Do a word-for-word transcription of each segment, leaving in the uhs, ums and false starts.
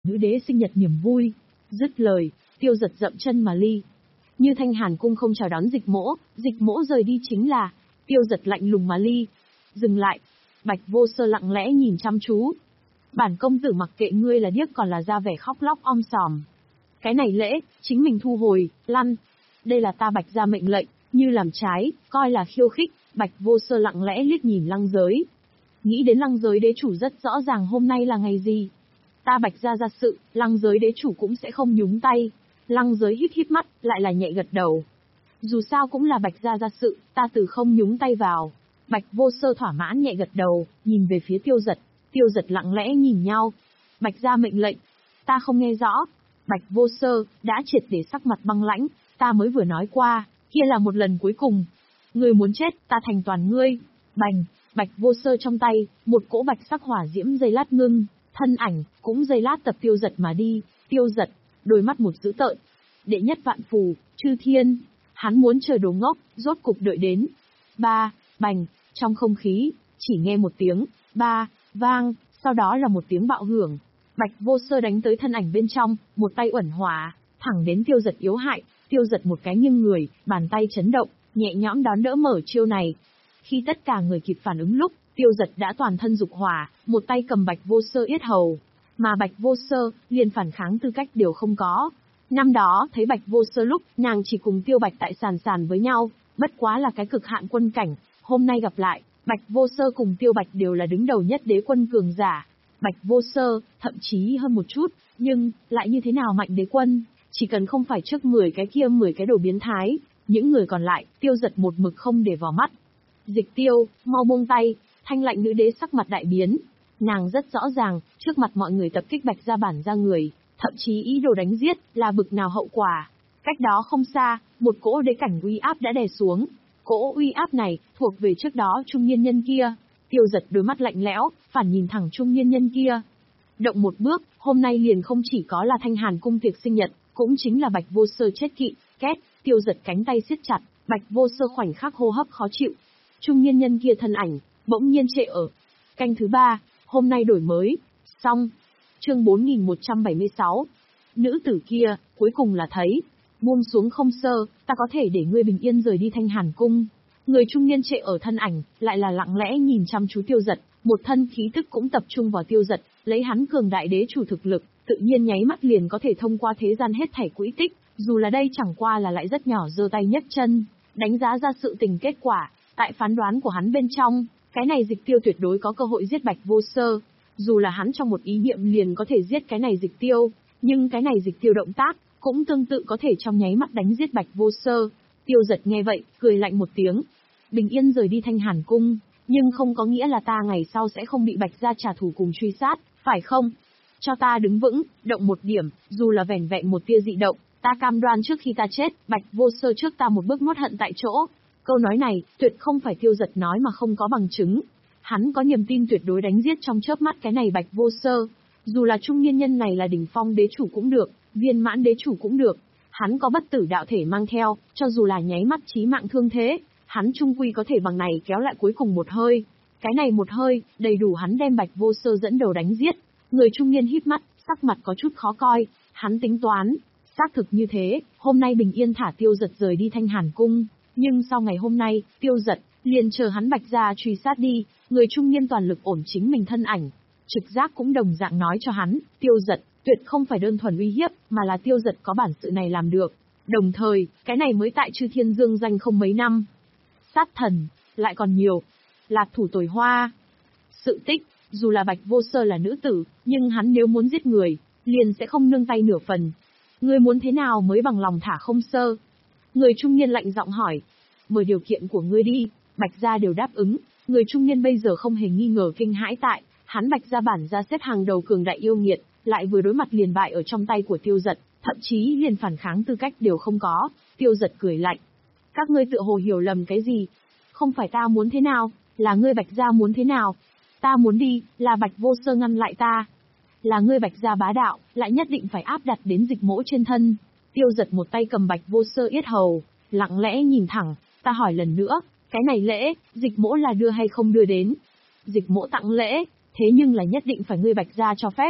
nữ đế sinh nhật niềm vui. Dứt lời, Tiêu Dật dậm chân mà ly. Như Thanh Hàn cung không chào đón Dịch Mỗ, Dịch Mỗ rời đi chính là, Tiêu Dật lạnh lùng mà ly. Dừng lại. Bạch Vô Sơ lặng lẽ nhìn chăm chú. Bản công tử mặc kệ ngươi là điếc còn là ra vẻ khóc lóc om sòm. Cái này lễ, chính mình thu hồi, lăn. Đây là ta Bạch gia mệnh lệnh, như làm trái, coi là khiêu khích. Bạch Vô Sơ lặng lẽ liếc nhìn Lăng Giới. Nghĩ đến Lăng Giới đế chủ rất rõ ràng hôm nay là ngày gì. Ta Bạch gia ra sự, Lăng Giới đế chủ cũng sẽ không nhúng tay. Lăng Giới híp híp mắt, lại là nhẹ gật đầu. Dù sao cũng là Bạch gia ra sự, ta từ không nhúng tay vào. Bạch Vô Sơ thỏa mãn nhẹ gật đầu, nhìn về phía Tiêu Dật. Tiêu Dật lặng lẽ nhìn nhau. Bạch gia mệnh lệnh. Ta không nghe rõ. Bạch Vô Sơ đã triệt để sắc mặt băng lãnh. Ta mới vừa nói qua, kia là một lần cuối cùng. Ngươi muốn chết, ta thành toàn ngươi. Bành, Bạch Vô Sơ trong tay, một cỗ bạch sắc hỏa diễm giây lát ngưng, thân ảnh cũng giây lát tập Tiêu Dật mà đi. Tiêu Dật, đôi mắt một dữ tợn. Đệ nhất vạn phù, chư thiên. Hắn muốn chờ đồ ngốc, rốt cục đợi đến. Ba, bành, trong không khí, chỉ nghe một tiếng, ba, vang, sau đó là một tiếng bạo hưởng. Bạch Vô Sơ đánh tới thân ảnh bên trong, một tay uẩn hỏa, thẳng đến Tiêu Dật yếu hại. Tiêu Dật một cái nghiêng người, bàn tay chấn động, nhẹ nhõm đón đỡ mở chiêu này. Khi tất cả người kịp phản ứng lúc, Tiêu Dật đã toàn thân dục hỏa, một tay cầm Bạch Vô Sơ yết hầu. Mà Bạch Vô Sơ, liền phản kháng tư cách đều không có. Năm đó, thấy Bạch Vô Sơ lúc, nàng chỉ cùng Tiêu Bạch tại sàn sàn với nhau, bất quá là cái cực hạn quân cảnh. Hôm nay gặp lại, Bạch Vô Sơ cùng Tiêu Bạch đều là đứng đầu nhất đế quân cường giả. Bạch Vô Sơ, thậm chí hơn một chút, nhưng, lại như thế nào mạnh đế quân, chỉ cần không phải trước mười cái kia mười cái đồ biến thái, những người còn lại, Tiêu Dật một mực không để vào mắt. Dịch Tiêu, mau buông tay, Thanh Lạnh nữ đế sắc mặt đại biến. Nàng rất rõ ràng, trước mặt mọi người tập kích Bạch gia bản gia người, thậm chí ý đồ đánh giết, là bực nào hậu quả. Cách đó không xa, một cỗ đế cảnh uy áp đã đè xuống. Cỗ uy áp này, thuộc về trước đó trung niên nhân kia. Tiêu Dật đôi mắt lạnh lẽo, phản nhìn thẳng trung niên nhân kia. Động một bước, hôm nay liền không chỉ có là Thanh Hàn cung tiệc sinh nhật, cũng chính là Bạch Vô Sơ chết kỵ. Két, Tiêu Dật cánh tay siết chặt, Bạch Vô Sơ khoảnh khắc hô hấp khó chịu. Trung niên nhân kia thân ảnh, bỗng nhiên trệ ở. Canh thứ ba, hôm nay đổi mới. Xong. Chương bốn nghìn một trăm bảy mươi sáu. Nữ tử kia, cuối cùng là thấy. Buông xuống không sơ, ta có thể để ngươi bình yên rời đi Thanh Hàn cung. Người trung niên trệ ở thân ảnh, lại là lặng lẽ nhìn chăm chú Tiêu Dật, một thân khí tức cũng tập trung vào Tiêu Dật, lấy hắn cường đại đế chủ thực lực, tự nhiên nháy mắt liền có thể thông qua thế gian hết thảy quỹ tích, dù là đây chẳng qua là lại rất nhỏ giơ tay nhấc chân, đánh giá ra sự tình kết quả, tại phán đoán của hắn bên trong, cái này Dịch Tiêu tuyệt đối có cơ hội giết Bạch Vô Sơ, dù là hắn trong một ý niệm liền có thể giết cái này Dịch Tiêu, nhưng cái này Dịch Tiêu động tác, cũng tương tự có thể trong nháy mắt đánh giết Bạch Vô Sơ. Tiêu Dật nghe vậy, cười lạnh một tiếng. Bình yên rời đi Thanh Hàn cung, nhưng không có nghĩa là ta ngày sau sẽ không bị Bạch gia trả thù cùng truy sát, phải không? Cho ta đứng vững, động một điểm, dù là vẻn vẹn một tia dị động, ta cam đoan trước khi ta chết, Bạch Vô Sơ trước ta một bước nuốt hận tại chỗ. Câu nói này, tuyệt không phải Tiêu Dật nói mà không có bằng chứng. Hắn có niềm tin tuyệt đối đánh giết trong chớp mắt cái này Bạch Vô Sơ. Dù là trung niên nhân này là đỉnh phong đế chủ cũng được, viên mãn đế chủ cũng được. Hắn có bất tử đạo thể mang theo, cho dù là nháy mắt chí mạng thương thế, hắn trung quy có thể bằng này kéo lại cuối cùng một hơi. Cái này một hơi, đầy đủ hắn đem Bạch Vô Sơ dẫn đầu đánh giết. Người trung niên híp mắt, sắc mặt có chút khó coi, hắn tính toán. Xác thực như thế, hôm nay bình yên thả Tiêu Dật rời đi Thanh Hàn cung, nhưng sau ngày hôm nay, Tiêu Dật, liền chờ hắn Bạch gia truy sát đi, người trung niên toàn lực ổn chính mình thân ảnh. Trực giác cũng đồng dạng nói cho hắn, Tiêu Dật, tuyệt không phải đơn thuần uy hiếp, mà là Tiêu Dật có bản sự này làm được. Đồng thời, cái này mới tại Chư Thiên Dương danh không mấy năm. Sát thần, lại còn nhiều. Lạc thủ tồi hoa. Sự tích, dù là Bạch Vô Sơ là nữ tử, nhưng hắn nếu muốn giết người, liền sẽ không nương tay nửa phần. Ngươi muốn thế nào mới bằng lòng thả không sơ? Người trung niên lạnh giọng hỏi. Mời điều kiện của ngươi đi, Bạch gia đều đáp ứng. Người trung niên bây giờ không hề nghi ngờ kinh hãi tại, hắn Bạch gia bản gia xếp hàng đầu cường đại yêu nghiệt, lại vừa đối mặt liền bại ở trong tay của Tiêu Dật, thậm chí liền phản kháng tư cách đều không có. Tiêu Dật cười lạnh. Các ngươi tự hồ hiểu lầm cái gì? Không phải ta muốn thế nào, là ngươi Bạch gia muốn thế nào? Ta muốn đi, là Bạch Vô Sơ ngăn lại ta. Là ngươi Bạch gia bá đạo, lại nhất định phải áp đặt đến Dịch Mỗ trên thân. Tiêu Dật một tay cầm Bạch Vô Sơ yết hầu, lặng lẽ nhìn thẳng, ta hỏi lần nữa, cái này lễ, Dịch Mỗ là đưa hay không đưa đến? Dịch Mỗ tặng lễ, thế nhưng là nhất định phải ngươi Bạch gia cho phép.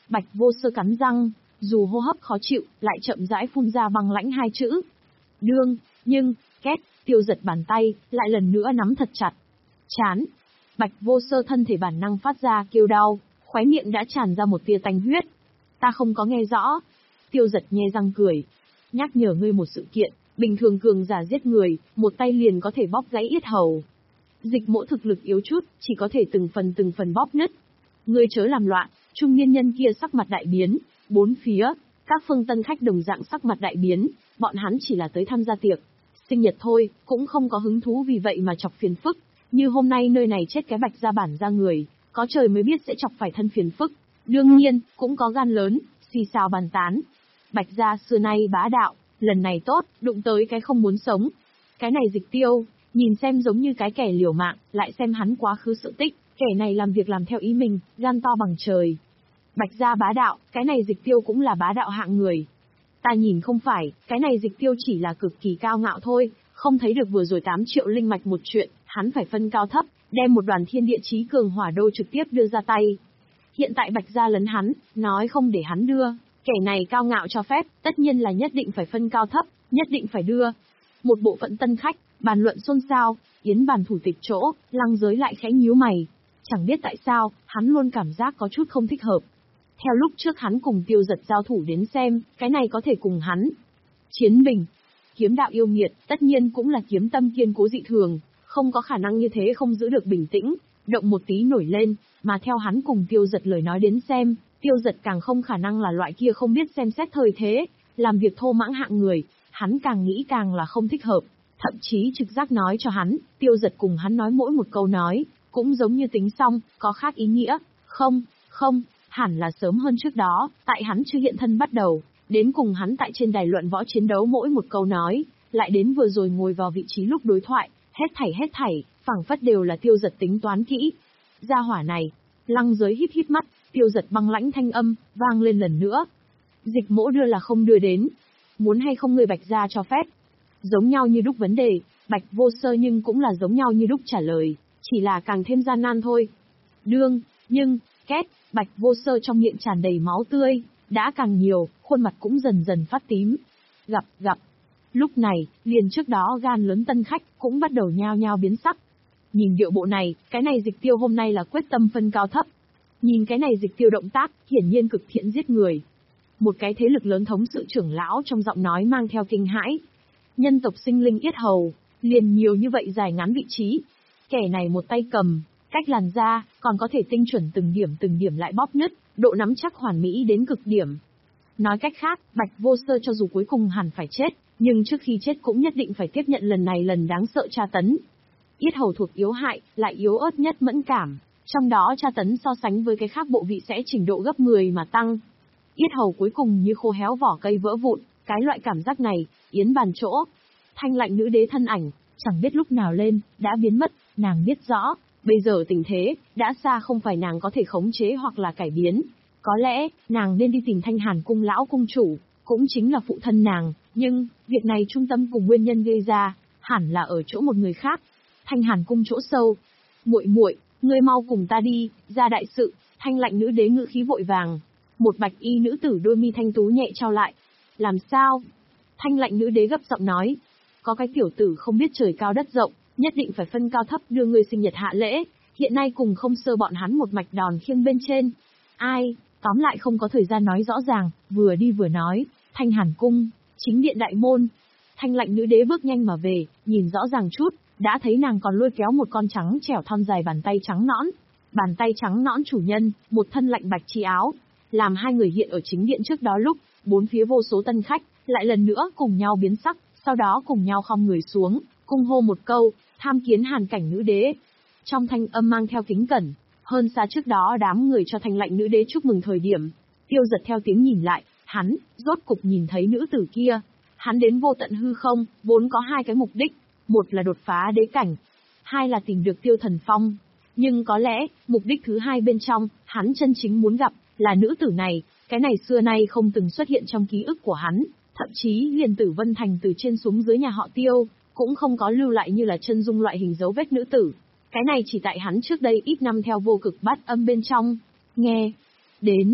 Bạch Vô Sơ cắn răng, dù hô hấp khó chịu, lại chậm rãi phun ra băng lãnh hai chữ. Đương, nhưng, két, Tiêu Giật bàn tay, lại lần nữa nắm thật chặt. Chán. Bạch Vô Sơ thân thể bản năng phát ra kêu đau, khóe miệng đã tràn ra một tia tanh huyết. Ta không có nghe rõ. Tiêu Giật nhe răng cười. Nhắc nhở ngươi một sự kiện, bình thường cường giả giết người, một tay liền có thể bóp gãy yết hầu. Dịch Mỗ thực lực yếu chút, chỉ có thể từng phần từng phần bóp nứt. Ngươi chớ làm loạn. Trung niên nhân kia sắc mặt đại biến, bốn phía, các phương tân khách đồng dạng sắc mặt đại biến, bọn hắn chỉ là tới tham gia tiệc sinh nhật thôi, cũng không có hứng thú vì vậy mà chọc phiền phức. Như hôm nay nơi này chết cái Bạch gia bản gia người, có trời mới biết sẽ chọc phải thân phiền phức. Đương nhiên, cũng có gan lớn, xì xào bàn tán. Bạch gia xưa nay bá đạo, lần này tốt, đụng tới cái không muốn sống. Cái này Dịch Tiêu, nhìn xem giống như cái kẻ liều mạng, lại xem hắn quá khứ sự tích, kẻ này làm việc làm theo ý mình, gan to bằng trời. Bạch gia bá đạo, cái này Dịch Tiêu cũng là bá đạo hạng người. Ta nhìn không phải, cái này Dịch Tiêu chỉ là cực kỳ cao ngạo thôi, không thấy được vừa rồi tám triệu linh mạch một chuyện, hắn phải phân cao thấp, đem một đoàn thiên địa chí cường hỏa đô trực tiếp đưa ra tay. Hiện tại Bạch gia lấn hắn, nói không để hắn đưa, kẻ này cao ngạo cho phép, tất nhiên là nhất định phải phân cao thấp, nhất định phải đưa. Một bộ phận tân khách, bàn luận xôn xao, yến bàn thủ tịch chỗ, Lăng Giới lại khẽ nhíu mày. Chẳng biết tại sao, hắn luôn cảm giác có chút không thích hợp. Theo lúc trước hắn cùng Tiêu Giật giao thủ đến xem, cái này có thể cùng hắn chiến bình. Kiếm đạo yêu nghiệt, tất nhiên cũng là kiếm tâm kiên cố dị thường, không có khả năng như thế không giữ được bình tĩnh, động một tí nổi lên, mà theo hắn cùng Tiêu Giật lời nói đến xem, Tiêu Giật càng không khả năng là loại kia không biết xem xét thời thế, làm việc thô mãng hạng người, hắn càng nghĩ càng là không thích hợp, thậm chí trực giác nói cho hắn, Tiêu Giật cùng hắn nói mỗi một câu nói, cũng giống như tính xong, có khác ý nghĩa, không, không, hẳn là sớm hơn trước đó, tại hắn chưa hiện thân bắt đầu, đến cùng hắn tại trên đài luận võ chiến đấu mỗi một câu nói, lại đến vừa rồi ngồi vào vị trí lúc đối thoại, hết thảy hết thảy, phảng phất đều là Tiêu Giật tính toán kỹ. Gia hỏa này, Lăng Giới híp híp mắt, Tiêu Giật băng lãnh thanh âm, vang lên lần nữa. Dịch Mỗ đưa là không đưa đến, muốn hay không người Bạch gia cho phép. Giống nhau như đúc vấn đề, Bạch Vô Sơ nhưng cũng là giống nhau như đúc trả lời, chỉ là càng thêm gian nan thôi. Đương, nhưng, két, Bạch Vô Sơ trong miệng tràn đầy máu tươi, đã càng nhiều, khuôn mặt cũng dần dần phát tím. Gặp, gặp. Lúc này, liền trước đó gan lớn tân khách cũng bắt đầu nhao nhao biến sắc. Nhìn điệu bộ này, cái này Dịch Tiêu hôm nay là quyết tâm phân cao thấp. Nhìn cái này Dịch Tiêu động tác, hiển nhiên cực thiện giết người. Một cái thế lực lớn thống sự trưởng lão trong giọng nói mang theo kinh hãi. Nhân tộc sinh linh yết hầu, liền nhiều như vậy dài ngắn vị trí. Kẻ này một tay cầm, cách làn da, còn có thể tinh chuẩn từng điểm từng điểm lại bóp nứt, độ nắm chắc hoàn mỹ đến cực điểm. Nói cách khác, Bạch Vô Sơ cho dù cuối cùng hẳn phải chết, nhưng trước khi chết cũng nhất định phải tiếp nhận lần này lần đáng sợ tra tấn. Yết hầu thuộc yếu hại, lại yếu ớt nhất mẫn cảm, trong đó tra tấn so sánh với cái khác bộ vị sẽ trình độ gấp mười mà tăng. Yết hầu cuối cùng như khô héo vỏ cây vỡ vụn, cái loại cảm giác này, yến bàn chỗ. Thanh lạnh nữ đế thân ảnh, chẳng biết lúc nào lên, đã biến mất, nàng biết rõ, bây giờ tình thế, đã xa không phải nàng có thể khống chế hoặc là cải biến. Có lẽ, nàng nên đi tìm Thanh Hàn cung lão cung chủ, cũng chính là phụ thân nàng, nhưng, việc này trung tâm cùng nguyên nhân gây ra, hẳn là ở chỗ một người khác. Thanh Hàn cung chỗ sâu. Muội muội, ngươi mau cùng ta đi, ra đại sự. Thanh lạnh nữ đế ngữ khí vội vàng. Một bạch y nữ tử đôi mi thanh tú nhẹ trao lại. Làm sao? Thanh lạnh nữ đế gấp giọng nói. Có cái tiểu tử không biết trời cao đất rộng, nhất định phải phân cao thấp đưa người sinh nhật hạ lễ, hiện nay cùng không sơ bọn hắn một mạch đòn khiêng bên trên. Ai? Tóm lại không có thời gian nói rõ ràng, vừa đi vừa nói, Thanh Hàn cung, chính điện đại môn. Thanh lạnh nữ đế bước nhanh mà về, nhìn rõ ràng chút, đã thấy nàng còn lôi kéo một con trắng trẻo thon dài bàn tay trắng nõn. Bàn tay trắng nõn chủ nhân, một thân lạnh bạch chi áo, làm hai người hiện ở chính điện trước đó lúc, bốn phía vô số tân khách, lại lần nữa cùng nhau biến sắc, sau đó cùng nhau khom người xuống, cung hô một câu, tham kiến Hàn cảnh nữ đế. Trong thanh âm mang theo kính cẩn, hơn xa trước đó đám người cho thanh lạnh nữ đế chúc mừng thời điểm. Tiêu Giật theo tiếng nhìn lại, hắn, rốt cục nhìn thấy nữ tử kia. Hắn đến vô tận hư không, vốn có hai cái mục đích, một là đột phá đế cảnh, hai là tìm được Tiêu Thần Phong. Nhưng có lẽ, mục đích thứ hai bên trong, hắn chân chính muốn gặp, là nữ tử này, cái này xưa nay không từng xuất hiện trong ký ức của hắn, thậm chí liền Tử Vân Thành từ trên xuống dưới nhà họ Tiêu, cũng không có lưu lại như là chân dung loại hình dấu vết nữ tử. Cái này chỉ tại hắn trước đây ít năm theo vô cực bát âm bên trong, nghe đến,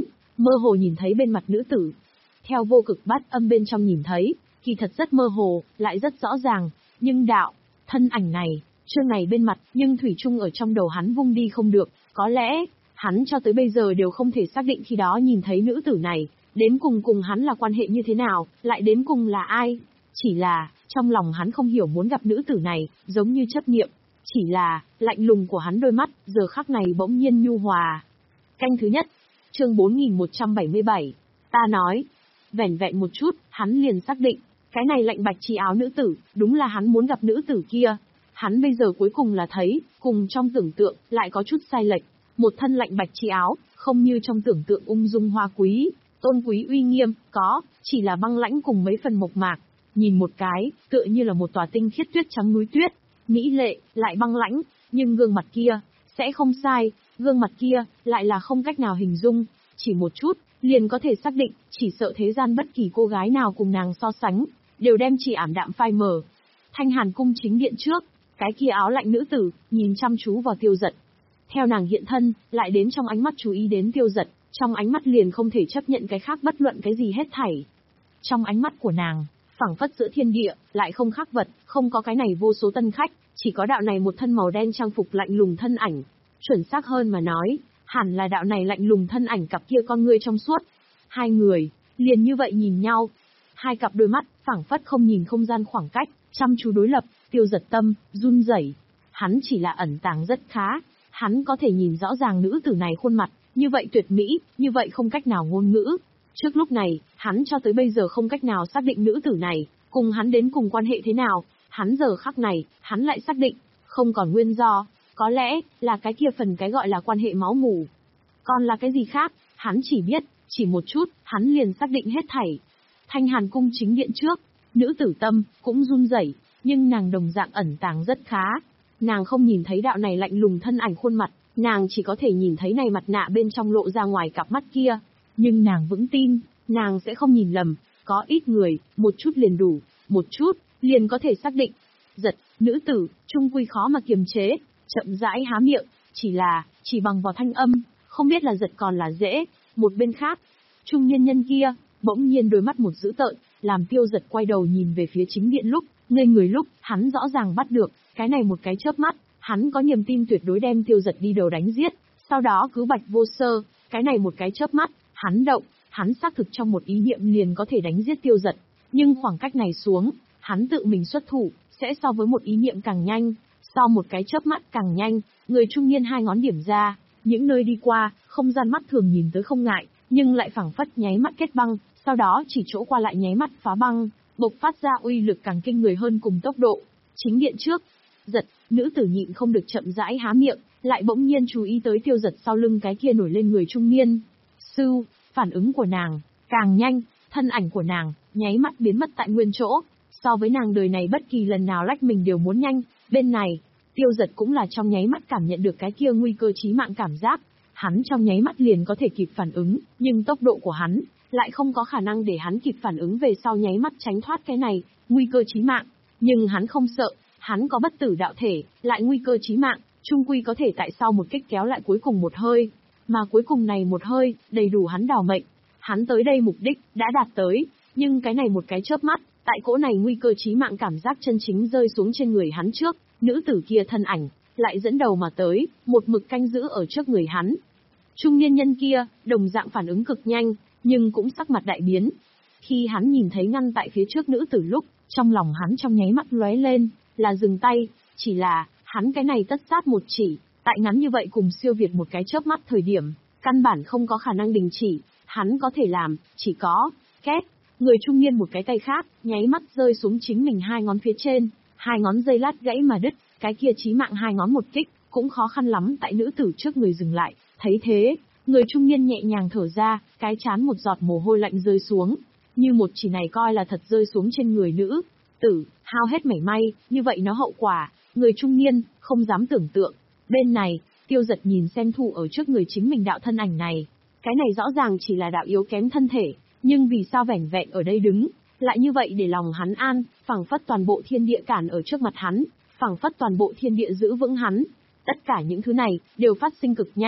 mơ hồ nhìn thấy bên mặt nữ tử. Theo vô cực bát âm bên trong nhìn thấy, kỳ thật rất mơ hồ, lại rất rõ ràng, nhưng đạo, thân ảnh này, chương này bên mặt, nhưng thủy chung ở trong đầu hắn vung đi không được, có lẽ, hắn cho tới bây giờ đều không thể xác định khi đó nhìn thấy nữ tử này, đến cùng cùng hắn là quan hệ như thế nào, lại đến cùng là ai. Chỉ là, trong lòng hắn không hiểu muốn gặp nữ tử này, giống như chấp niệm. Chỉ là, lạnh lùng của hắn đôi mắt, giờ khắc này bỗng nhiên nhu hòa. Canh thứ nhất, chương bốn nghìn một trăm bảy mươi bảy, ta nói. Vẻn vẹn một chút, hắn liền xác định, cái này lạnh bạch chi áo nữ tử, đúng là hắn muốn gặp nữ tử kia. Hắn bây giờ cuối cùng là thấy, cùng trong tưởng tượng, lại có chút sai lệch. Một thân lạnh bạch chi áo, không như trong tưởng tượng ung dung hoa quý, tôn quý uy nghiêm, có, chỉ là băng lãnh cùng mấy phần mộc mạc. Nhìn một cái, tựa như là một tòa tinh khiết tuyết trắng núi tuyết, mỹ lệ, lại băng lãnh, nhưng gương mặt kia, sẽ không sai, gương mặt kia, lại là không cách nào hình dung, chỉ một chút, liền có thể xác định, chỉ sợ thế gian bất kỳ cô gái nào cùng nàng so sánh, đều đem chỉ ảm đạm phai mờ. Thanh Hàn cung chính điện trước, cái kia áo lạnh nữ tử, nhìn chăm chú vào Tiêu Dật. Theo nàng hiện thân, lại đến trong ánh mắt chú ý đến Tiêu Dật, trong ánh mắt liền không thể chấp nhận cái khác bất luận cái gì hết thảy. Trong ánh mắt của nàng, phảng phất giữa thiên địa, lại không khác vật, không có cái này vô số tân khách, chỉ có đạo này một thân màu đen trang phục lạnh lùng thân ảnh. Chuẩn xác hơn mà nói, hẳn là đạo này lạnh lùng thân ảnh cặp kia con ngươi trong suốt. Hai người, liền như vậy nhìn nhau. Hai cặp đôi mắt, phảng phất không nhìn không gian khoảng cách, chăm chú đối lập, Tiêu Dật tâm, run rẩy. Hắn chỉ là ẩn tàng rất khá, hắn có thể nhìn rõ ràng nữ tử này khuôn mặt, như vậy tuyệt mỹ, như vậy không cách nào ngôn ngữ. Trước lúc này, hắn cho tới bây giờ không cách nào xác định nữ tử này, cùng hắn đến cùng quan hệ thế nào, hắn giờ khắc này, hắn lại xác định, không còn nguyên do, có lẽ, là cái kia phần cái gọi là quan hệ máu mủ. Còn là cái gì khác, hắn chỉ biết, chỉ một chút, hắn liền xác định hết thảy. Thanh Hàn cung chính điện trước, nữ tử tâm, cũng run rẩy, nhưng nàng đồng dạng ẩn tàng rất khá. Nàng không nhìn thấy đạo này lạnh lùng thân ảnh khuôn mặt, nàng chỉ có thể nhìn thấy này mặt nạ bên trong lộ ra ngoài cặp mắt kia. Nhưng nàng vững tin, nàng sẽ không nhìn lầm, có ít người, một chút liền đủ, một chút, liền có thể xác định. Giật, nữ tử, trung quy khó mà kiềm chế, chậm rãi há miệng, chỉ là, chỉ bằng vào thanh âm, không biết là giật còn là dễ. Một bên khác, trung niên nhân kia, bỗng nhiên đôi mắt một dữ tợn, làm Tiêu Dật quay đầu nhìn về phía chính điện lúc, ngây người lúc, hắn rõ ràng bắt được, cái này một cái chớp mắt, hắn có niềm tin tuyệt đối đem Tiêu Dật đi đầu đánh giết, sau đó cứ bạch vô sơ, cái này một cái chớp mắt, hắn động, hắn xác thực trong một ý niệm liền có thể đánh giết Tiêu Dật, nhưng khoảng cách này xuống, hắn tự mình xuất thủ, sẽ so với một ý niệm càng nhanh, sau một cái chớp mắt càng nhanh, người trung niên hai ngón điểm ra, những nơi đi qua, không gian mắt thường nhìn tới không ngại, nhưng lại phảng phất nháy mắt kết băng, sau đó chỉ chỗ qua lại nháy mắt phá băng, bộc phát ra uy lực càng kinh người hơn cùng tốc độ. Chính điện trước, Giật, nữ tử nhịn không được chậm rãi há miệng, lại bỗng nhiên chú ý tới Tiêu Dật sau lưng cái kia nổi lên người trung niên. Sưu, phản ứng của nàng, càng nhanh, thân ảnh của nàng, nháy mắt biến mất tại nguyên chỗ, so với nàng đời này bất kỳ lần nào lách mình đều muốn nhanh, bên này, Tiêu Dật cũng là trong nháy mắt cảm nhận được cái kia nguy cơ chí mạng cảm giác, hắn trong nháy mắt liền có thể kịp phản ứng, nhưng tốc độ của hắn, lại không có khả năng để hắn kịp phản ứng về sau nháy mắt tránh thoát cái này, nguy cơ chí mạng, nhưng hắn không sợ, hắn có bất tử đạo thể, lại nguy cơ chí mạng, chung quy có thể tại sau một kích kéo lại cuối cùng một hơi, mà cuối cùng này một hơi, đầy đủ hắn đào mệnh, hắn tới đây mục đích, đã đạt tới, nhưng cái này một cái chớp mắt, tại cỗ này nguy cơ chí mạng cảm giác chân chính rơi xuống trên người hắn trước, nữ tử kia thân ảnh, lại dẫn đầu mà tới, một mực canh giữ ở trước người hắn. Trung niên nhân kia, đồng dạng phản ứng cực nhanh, nhưng cũng sắc mặt đại biến. Khi hắn nhìn thấy ngăn tại phía trước nữ tử lúc, trong lòng hắn trong nháy mắt lóe lên, là dừng tay, chỉ là, hắn cái này tất sát một chỉ, tại ngắn như vậy cùng siêu việt một cái chớp mắt thời điểm, căn bản không có khả năng đình chỉ, hắn có thể làm, chỉ có, két, người trung niên một cái tay khác, nháy mắt rơi xuống chính mình hai ngón phía trên, hai ngón dây lát gãy mà đứt, cái kia chí mạng hai ngón một kích, cũng khó khăn lắm tại nữ tử trước người dừng lại, thấy thế, người trung niên nhẹ nhàng thở ra, cái chán một giọt mồ hôi lạnh rơi xuống, như một chỉ này coi là thật rơi xuống trên người nữ tử, hao hết mảy may, như vậy nó hậu quả, người trung niên, không dám tưởng tượng. Bên này, Tiêu Dật nhìn xem thủ ở trước người chính mình đạo thân ảnh này, cái này rõ ràng chỉ là đạo yếu kém thân thể, nhưng vì sao vẻn vẹn ở đây đứng, lại như vậy để lòng hắn an, phảng phất toàn bộ thiên địa cản ở trước mặt hắn, phảng phất toàn bộ thiên địa giữ vững hắn. Tất cả những thứ này, đều phát sinh cực nhanh.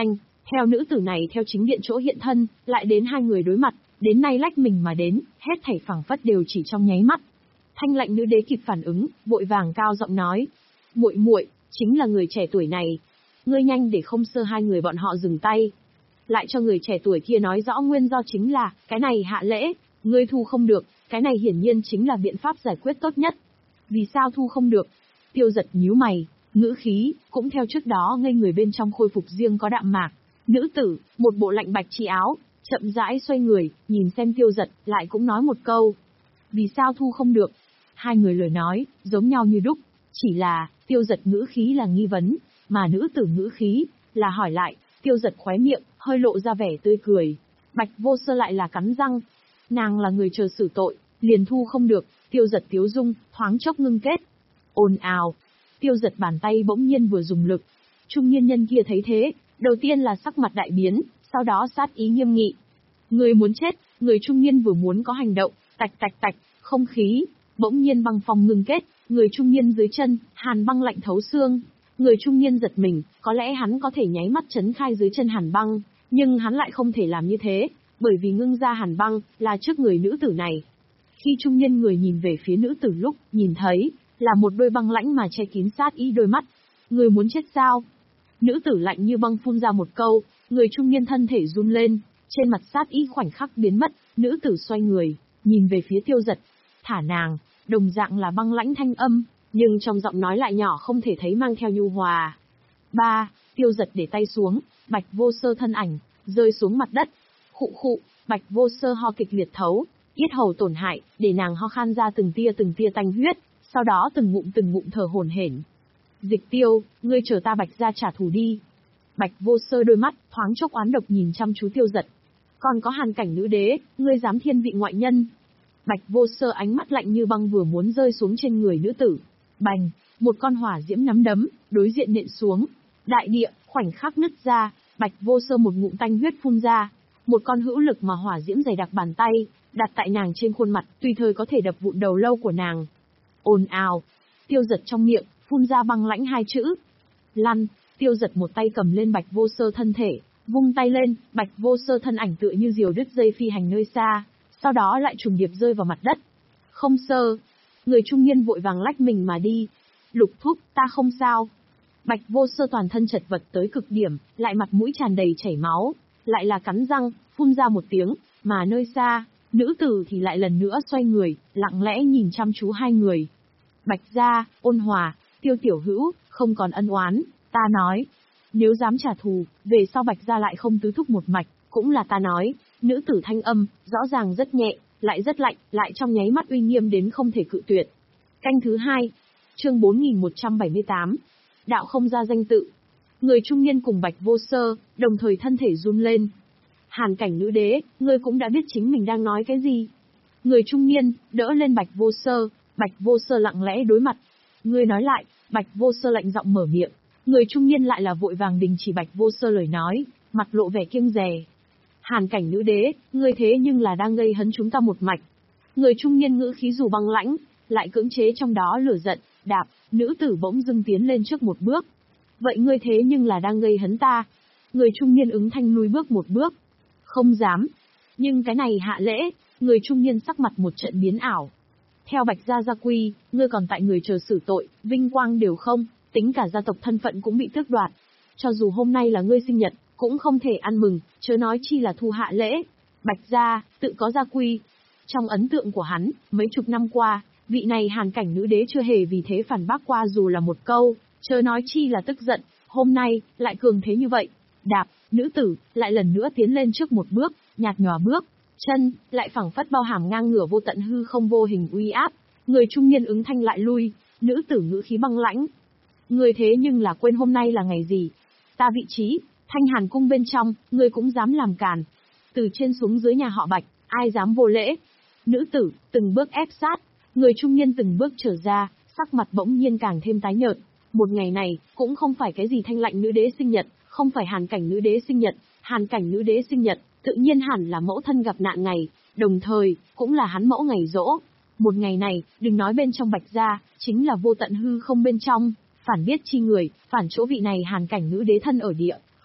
Theo nữ tử này theo chính điện chỗ hiện thân, lại đến hai người đối mặt, đến nay lách mình mà đến, hết thảy phảng phất đều chỉ trong nháy mắt. Thanh lạnh nữ đế kịp phản ứng, vội vàng cao giọng nói: "Muội muội, chính là người trẻ tuổi này. Ngươi nhanh để không sơ hai người bọn họ dừng tay." Lại cho người trẻ tuổi kia nói rõ nguyên do chính là, cái này hạ lễ, ngươi thu không được, cái này hiển nhiên chính là biện pháp giải quyết tốt nhất. Vì sao thu không được? Tiêu Giật nhíu mày, ngữ khí cũng theo trước đó ngây người bên trong khôi phục riêng có đạm mạc. Nữ tử, một bộ lạnh bạch chi áo, chậm rãi xoay người, nhìn xem Tiêu Giật, lại cũng nói một câu: "Vì sao thu không được?" Hai người lời nói giống nhau như đúc, chỉ là Tiêu Giật ngữ khí là nghi vấn, mà nữ tử ngữ khí là hỏi lại. Tiêu Giật khóe miệng hơi lộ ra vẻ tươi cười. Bạch Vô Sơ lại là cắn răng, nàng là người chờ xử tội, liền thu không được. Tiêu Giật tiếu dung thoáng chốc ngưng kết. Ồn ào. Tiêu Giật bàn tay bỗng nhiên vừa dùng lực. Trung niên nhân kia thấy thế, đầu tiên là sắc mặt đại biến, sau đó sát ý nghiêm nghị. Người muốn chết. Người trung niên vừa muốn có hành động, tạch tạch tạch, không khí bỗng nhiên băng phong ngưng kết. Người trung niên dưới chân hàn băng lạnh thấu xương. Người trung niên giật mình, có lẽ hắn có thể nháy mắt chấn khai dưới chân hàn băng, nhưng hắn lại không thể làm như thế, bởi vì ngưng ra hàn băng là trước người nữ tử này. Khi trung niên người nhìn về phía nữ tử lúc nhìn thấy là một đôi băng lãnh mà che kín sát ý đôi mắt. Người muốn chết sao? Nữ tử lạnh như băng phun ra một câu, người trung niên thân thể run lên, trên mặt sát ý khoảnh khắc biến mất. Nữ tử xoay người, nhìn về phía Tiêu Giật, thả nàng, đồng dạng là băng lãnh thanh âm, nhưng trong giọng nói lại nhỏ không thể thấy mang theo nhu hòa. Ba, Tiêu Giật để tay xuống, Bạch Vô Sơ thân ảnh rơi xuống mặt đất. Khụ khụ, Bạch Vô Sơ ho kịch liệt thấu, yết hầu tổn hại, để nàng ho khan ra từng tia từng tia tanh huyết, sau đó từng ngụm từng ngụm thở hổn hển. Dịch Tiêu, ngươi chờ ta Bạch gia trả thù đi. Bạch Vô Sơ đôi mắt thoáng chốc oán độc nhìn chăm chú Tiêu Giật. Còn có Hàn Cảnh nữ đế, ngươi dám thiên vị ngoại nhân? Bạch Vô Sơ ánh mắt lạnh như băng vừa muốn rơi xuống trên người nữ tử. Bành, một con hỏa diễm nắm đấm, đối diện nện xuống. Đại địa, khoảnh khắc nứt ra, Bạch Vô Sơ một ngụm tanh huyết phun ra. Một con hữu lực mà hỏa diễm dày đặc bàn tay, đặt tại nàng trên khuôn mặt, tùy thời có thể đập vụn đầu lâu của nàng. Ồn ào, Tiêu Giật trong miệng, phun ra băng lãnh hai chữ. Lăn, Tiêu Giật một tay cầm lên Bạch Vô Sơ thân thể, vung tay lên, Bạch Vô Sơ thân ảnh tựa như diều đứt dây phi hành nơi xa, sau đó lại trùng điệp rơi vào mặt đất. Không Sơ. Người trung niên vội vàng lách mình mà đi. Lục thúc, ta không sao. Bạch Vô Sơ toàn thân chật vật tới cực điểm, lại mặt mũi tràn đầy chảy máu, lại là cắn răng, phun ra một tiếng, mà nơi xa, nữ tử thì lại lần nữa xoay người, lặng lẽ nhìn chăm chú hai người. Bạch gia, ôn hòa, Tiêu tiểu hữu, không còn ân oán, ta nói. Nếu dám trả thù, về sau Bạch gia lại không tứ thúc một mạch, cũng là ta nói. Nữ tử thanh âm, rõ ràng rất nhẹ, lại rất lạnh, lại trong nháy mắt uy nghiêm đến không thể cự tuyệt. Canh thứ hai, chương bốn nghìn một trăm bảy mươi tám, đạo không ra danh tự. Người trung niên cùng Bạch Vô Sơ, đồng thời thân thể run lên. Hàn Cảnh nữ đế, ngươi cũng đã biết chính mình đang nói cái gì. Người trung niên, đỡ lên Bạch Vô Sơ, Bạch Vô Sơ lặng lẽ đối mặt. Ngươi nói lại, Bạch Vô Sơ lạnh giọng mở miệng. Người trung niên lại là vội vàng đình chỉ Bạch Vô Sơ lời nói, mặt lộ vẻ kiêng dè. Hàn Cảnh nữ đế, ngươi thế nhưng là đang gây hấn chúng ta một mạch. Người trung niên ngữ khí dù băng lãnh, lại cưỡng chế trong đó lửa giận, đạp, nữ tử bỗng dưng tiến lên trước một bước. Vậy ngươi thế nhưng là đang gây hấn ta. Người trung niên ứng thanh lùi bước một bước. Không dám. Nhưng cái này hạ lễ, người trung niên sắc mặt một trận biến ảo. Theo Bạch gia gia quy, ngươi còn tại người chờ xử tội, vinh quang đều không, tính cả gia tộc thân phận cũng bị tước đoạt. Cho dù hôm nay là ngươi sinh nhật, cũng không thể ăn mừng, chớ nói chi là thu hạ lễ. Bạch gia, tự có gia quy. Trong ấn tượng của hắn, mấy chục năm qua, vị này Hàn Cảnh nữ đế chưa hề vì thế phản bác qua dù là một câu, chớ nói chi là tức giận, hôm nay, lại cường thế như vậy. Đạp, nữ tử, lại lần nữa tiến lên trước một bước, nhạt nhòa bước, chân, lại phẳng phất bao hàm ngang ngửa vô tận hư không vô hình uy áp. Người trung niên ứng thanh lại lui, nữ tử ngữ khí băng lãnh. Người thế nhưng là quên hôm nay là ngày gì. Ta vị trí, Thanh Hàn cung bên trong, người cũng dám làm càn. Từ trên xuống dưới nhà họ Bạch, ai dám vô lễ. Nữ tử, từng bước ép sát, người trung niên từng bước trở ra, sắc mặt bỗng nhiên càng thêm tái nhợt. Một ngày này, cũng không phải cái gì Thanh lạnh nữ đế sinh nhật, không phải Hàn Cảnh nữ đế sinh nhật, Hàn Cảnh nữ đế sinh nhật, tự nhiên hẳn là mẫu thân gặp nạn ngày, đồng thời, cũng là hắn mẫu ngày giỗ. Một ngày này, đừng nói bên trong Bạch gia, chính là vô tận hư không bên trong, phản biết chi người, phản chỗ vị này Hàn Cảnh nữ đế thân ở địa,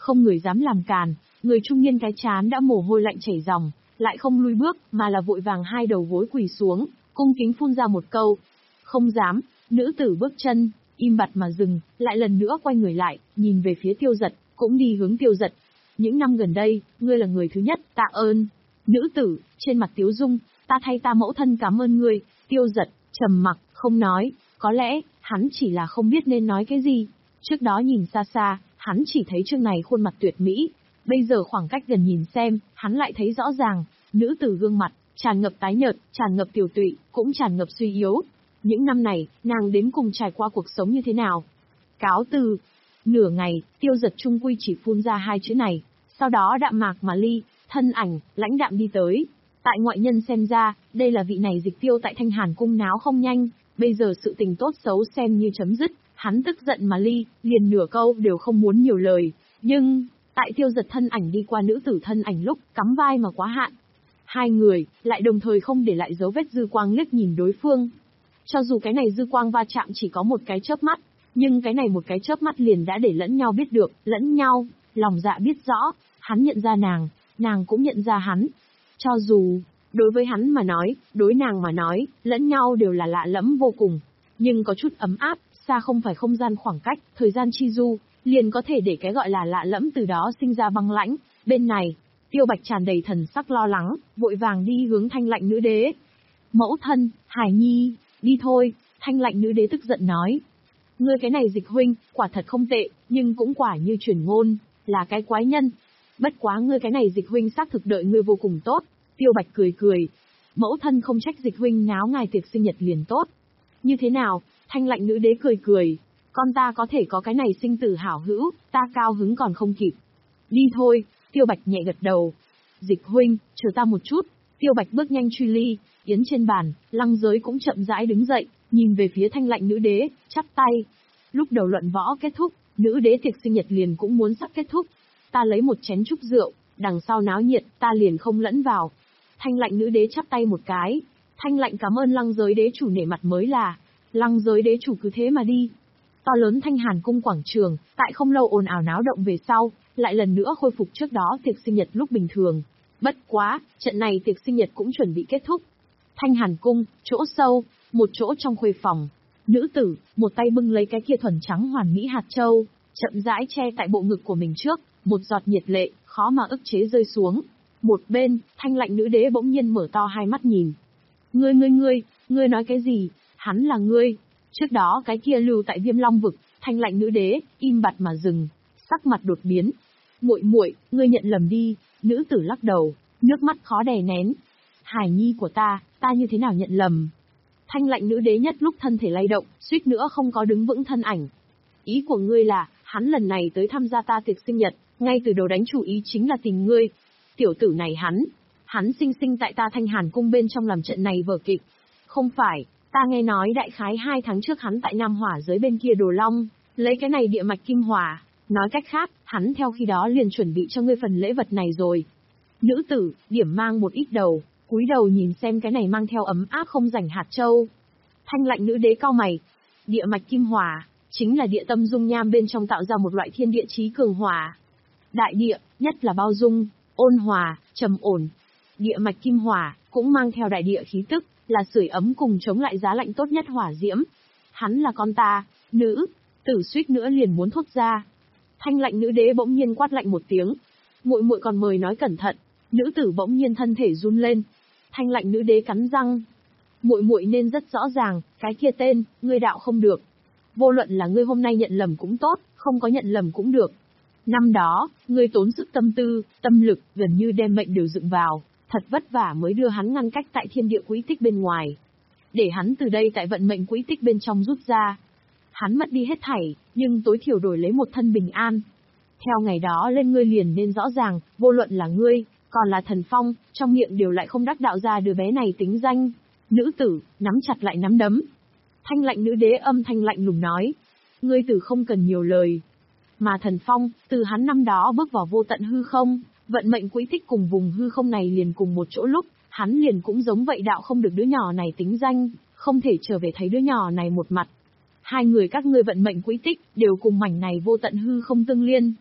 không người dám làm càn, người trung niên cái trán đã mồ hôi lạnh chảy ròng, lại không lui bước, mà là vội vàng hai đầu gối quỳ xuống, cung kính phun ra một câu. Không dám, nữ tử bước chân, im bặt mà dừng, lại lần nữa quay người lại, nhìn về phía Tiêu Dật, cũng đi hướng Tiêu Dật. Những năm gần đây, ngươi là người thứ nhất, tạ ơn. Nữ tử, trên mặt tiếu dung, ta thay ta mẫu thân cảm ơn ngươi. Tiêu Dật, trầm mặc, không nói, có lẽ, hắn chỉ là không biết nên nói cái gì. Trước đó nhìn xa xa, hắn chỉ thấy chương này khuôn mặt tuyệt mỹ. Bây giờ khoảng cách gần nhìn xem, hắn lại thấy rõ ràng, nữ tử gương mặt, tràn ngập tái nhợt, tràn ngập tiểu tụy, cũng tràn ngập suy yếu. Những năm này, nàng đến cùng trải qua cuộc sống như thế nào? Cáo từ. Nửa ngày, Tiêu Dật trung quy chỉ phun ra hai chữ này, sau đó đạm mạc mà ly, thân ảnh, lãnh đạm đi tới. Tại ngoại nhân xem ra, đây là vị này dịch tiêu tại Thanh Hàn cung náo không nhanh, bây giờ sự tình tốt xấu xem như chấm dứt, hắn tức giận mà ly, liền nửa câu đều không muốn nhiều lời, nhưng, tại Tiêu Dật thân ảnh đi qua nữ tử thân ảnh lúc, cắm vai mà quá hạn. Hai người, lại đồng thời không để lại dấu vết dư quang liếc nhìn đối phương. Cho dù cái này dư quang va chạm chỉ có một cái chớp mắt, nhưng cái này một cái chớp mắt liền đã để lẫn nhau biết được, lẫn nhau, lòng dạ biết rõ, hắn nhận ra nàng, nàng cũng nhận ra hắn. Cho dù, đối với hắn mà nói, đối nàng mà nói, lẫn nhau đều là lạ lẫm vô cùng, nhưng có chút ấm áp, xa không phải không gian khoảng cách, thời gian chi du, liền có thể để cái gọi là lạ lẫm từ đó sinh ra băng lãnh. Bên này, Tiêu Bạch tràn đầy thần sắc lo lắng, vội vàng đi hướng Thanh Lạnh nữ đế. Mẫu thân, Hải Nhi, đi thôi, Thanh Lạnh nữ đế tức giận nói. Ngươi cái này dịch huynh, quả thật không tệ, nhưng cũng quả như truyền ngôn, là cái quái nhân. Bất quá ngươi cái này dịch huynh xác thực đợi ngươi vô cùng tốt. Tiêu Bạch cười cười. Mẫu thân không trách dịch huynh náo ngài tiệc sinh nhật liền tốt. Như thế nào? Thanh Lạnh nữ đế cười cười. Con ta có thể có cái này sinh tử hảo hữu, ta cao hứng còn không kịp. Đi thôi, Tiêu Bạch nhẹ gật đầu. Dịch huynh, chờ ta một chút. Tiêu Bạch bước nhanh truy ly, yến trên bàn, Lăng Giới cũng chậm rãi đứng dậy, nhìn về phía Thanh Lạnh nữ đế, chắp tay. Lúc đầu luận võ kết thúc, nữ đế tiệc sinh nhật liền cũng muốn sắp kết thúc. Ta lấy một chén chúc rượu, đằng sau náo nhiệt, ta liền không lẫn vào. Thanh Lạnh nữ đế chắp tay một cái. Thanh Lạnh cảm ơn Lăng Giới đế chủ nể mặt mới là. Lăng Giới đế chủ cứ thế mà đi. To lớn Thanh Hàn cung quảng trường, tại không lâu ồn ào náo động về sau, lại lần nữa khôi phục trước đó tiệc sinh nhật lúc bình thường. Bất quá, trận này tiệc sinh nhật cũng chuẩn bị kết thúc. Thanh Hàn cung, chỗ sâu, một chỗ trong khuê phòng. Nữ tử, một tay bưng lấy cái kia thuần trắng hoàn mỹ hạt châu, chậm rãi che tại bộ ngực của mình trước, một giọt nhiệt lệ, khó mà ức chế rơi xuống. Một bên, Thanh Lạnh nữ đế bỗng nhiên mở to hai mắt nhìn. Ngươi ngươi ngươi, ngươi nói cái gì? Hắn là ngươi. Trước đó cái kia lưu tại Viêm Long vực, Thanh Lạnh nữ đế, im bặt mà dừng, sắc mặt đột biến. Muội muội, ngươi nhận lầm đi. Nữ tử lắc đầu, nước mắt khó đè nén. Hải Nhi của ta, ta như thế nào nhận lầm? Thanh Lạnh nữ đế nhất lúc thân thể lay động, suýt nữa không có đứng vững thân ảnh. Ý của ngươi là, hắn lần này tới tham gia ta tiệc sinh nhật, ngay từ đầu đánh chủ ý chính là tìm ngươi. Tiểu tử này hắn, hắn sinh sinh tại ta Thanh Hàn cung bên trong làm trận này vở kịch. Không phải, ta nghe nói đại khái hai tháng trước hắn tại Nam Hỏa giới bên kia Đồ Long, lấy cái này địa mạch kim hỏa. Nói cách khác, hắn theo khi đó liền chuẩn bị cho ngươi phần lễ vật này rồi. Nữ tử, điểm mang một ít đầu, cúi đầu nhìn xem cái này mang theo ấm áp không rảnh hạt châu. Thanh Lạnh nữ đế cau mày. Địa mạch kim hỏa, chính là địa tâm dung nham bên trong tạo ra một loại thiên địa chí cường hỏa. Đại địa, nhất là bao dung, ôn hòa, trầm ổn. Địa mạch kim hỏa, cũng mang theo đại địa khí tức, là sưởi ấm cùng chống lại giá lạnh tốt nhất hỏa diễm. Hắn là con ta, nữ, tử suýt nữa liền muốn thốt ra. Thanh Lạnh nữ đế bỗng nhiên quát lạnh một tiếng. Muội muội còn mời nói cẩn thận. Nữ tử bỗng nhiên thân thể run lên. Thanh Lạnh nữ đế cắn răng. Muội muội nên rất rõ ràng, cái kia tên, ngươi đạo không được. Vô luận là ngươi hôm nay nhận lầm cũng tốt, không có nhận lầm cũng được. Năm đó, ngươi tốn sức tâm tư, tâm lực, gần như đem mệnh đều dựng vào, thật vất vả mới đưa hắn ngăn cách tại thiên địa quỹ tích bên ngoài. Để hắn từ đây tại vận mệnh quỹ tích bên trong rút ra. Hắn mất đi hết thảy, nhưng tối thiểu đổi lấy một thân bình an. Theo ngày đó lên ngươi liền nên rõ ràng, vô luận là ngươi, còn là Thần Phong, trong miệng đều lại không đắc đạo ra đứa bé này tính danh. Nữ tử, nắm chặt lại nắm đấm. Thanh Lạnh nữ đế âm thanh lạnh lùng nói. Ngươi tử không cần nhiều lời. Mà Thần Phong, từ hắn năm đó bước vào vô tận hư không, vận mệnh quỹ tích cùng vùng hư không này liền cùng một chỗ lúc, hắn liền cũng giống vậy đạo không được đứa nhỏ này tính danh, không thể trở về thấy đứa nhỏ này một mặt. Hai người các ngươi vận mệnh quỹ tích, đều cùng mảnh này vô tận hư không tương liên.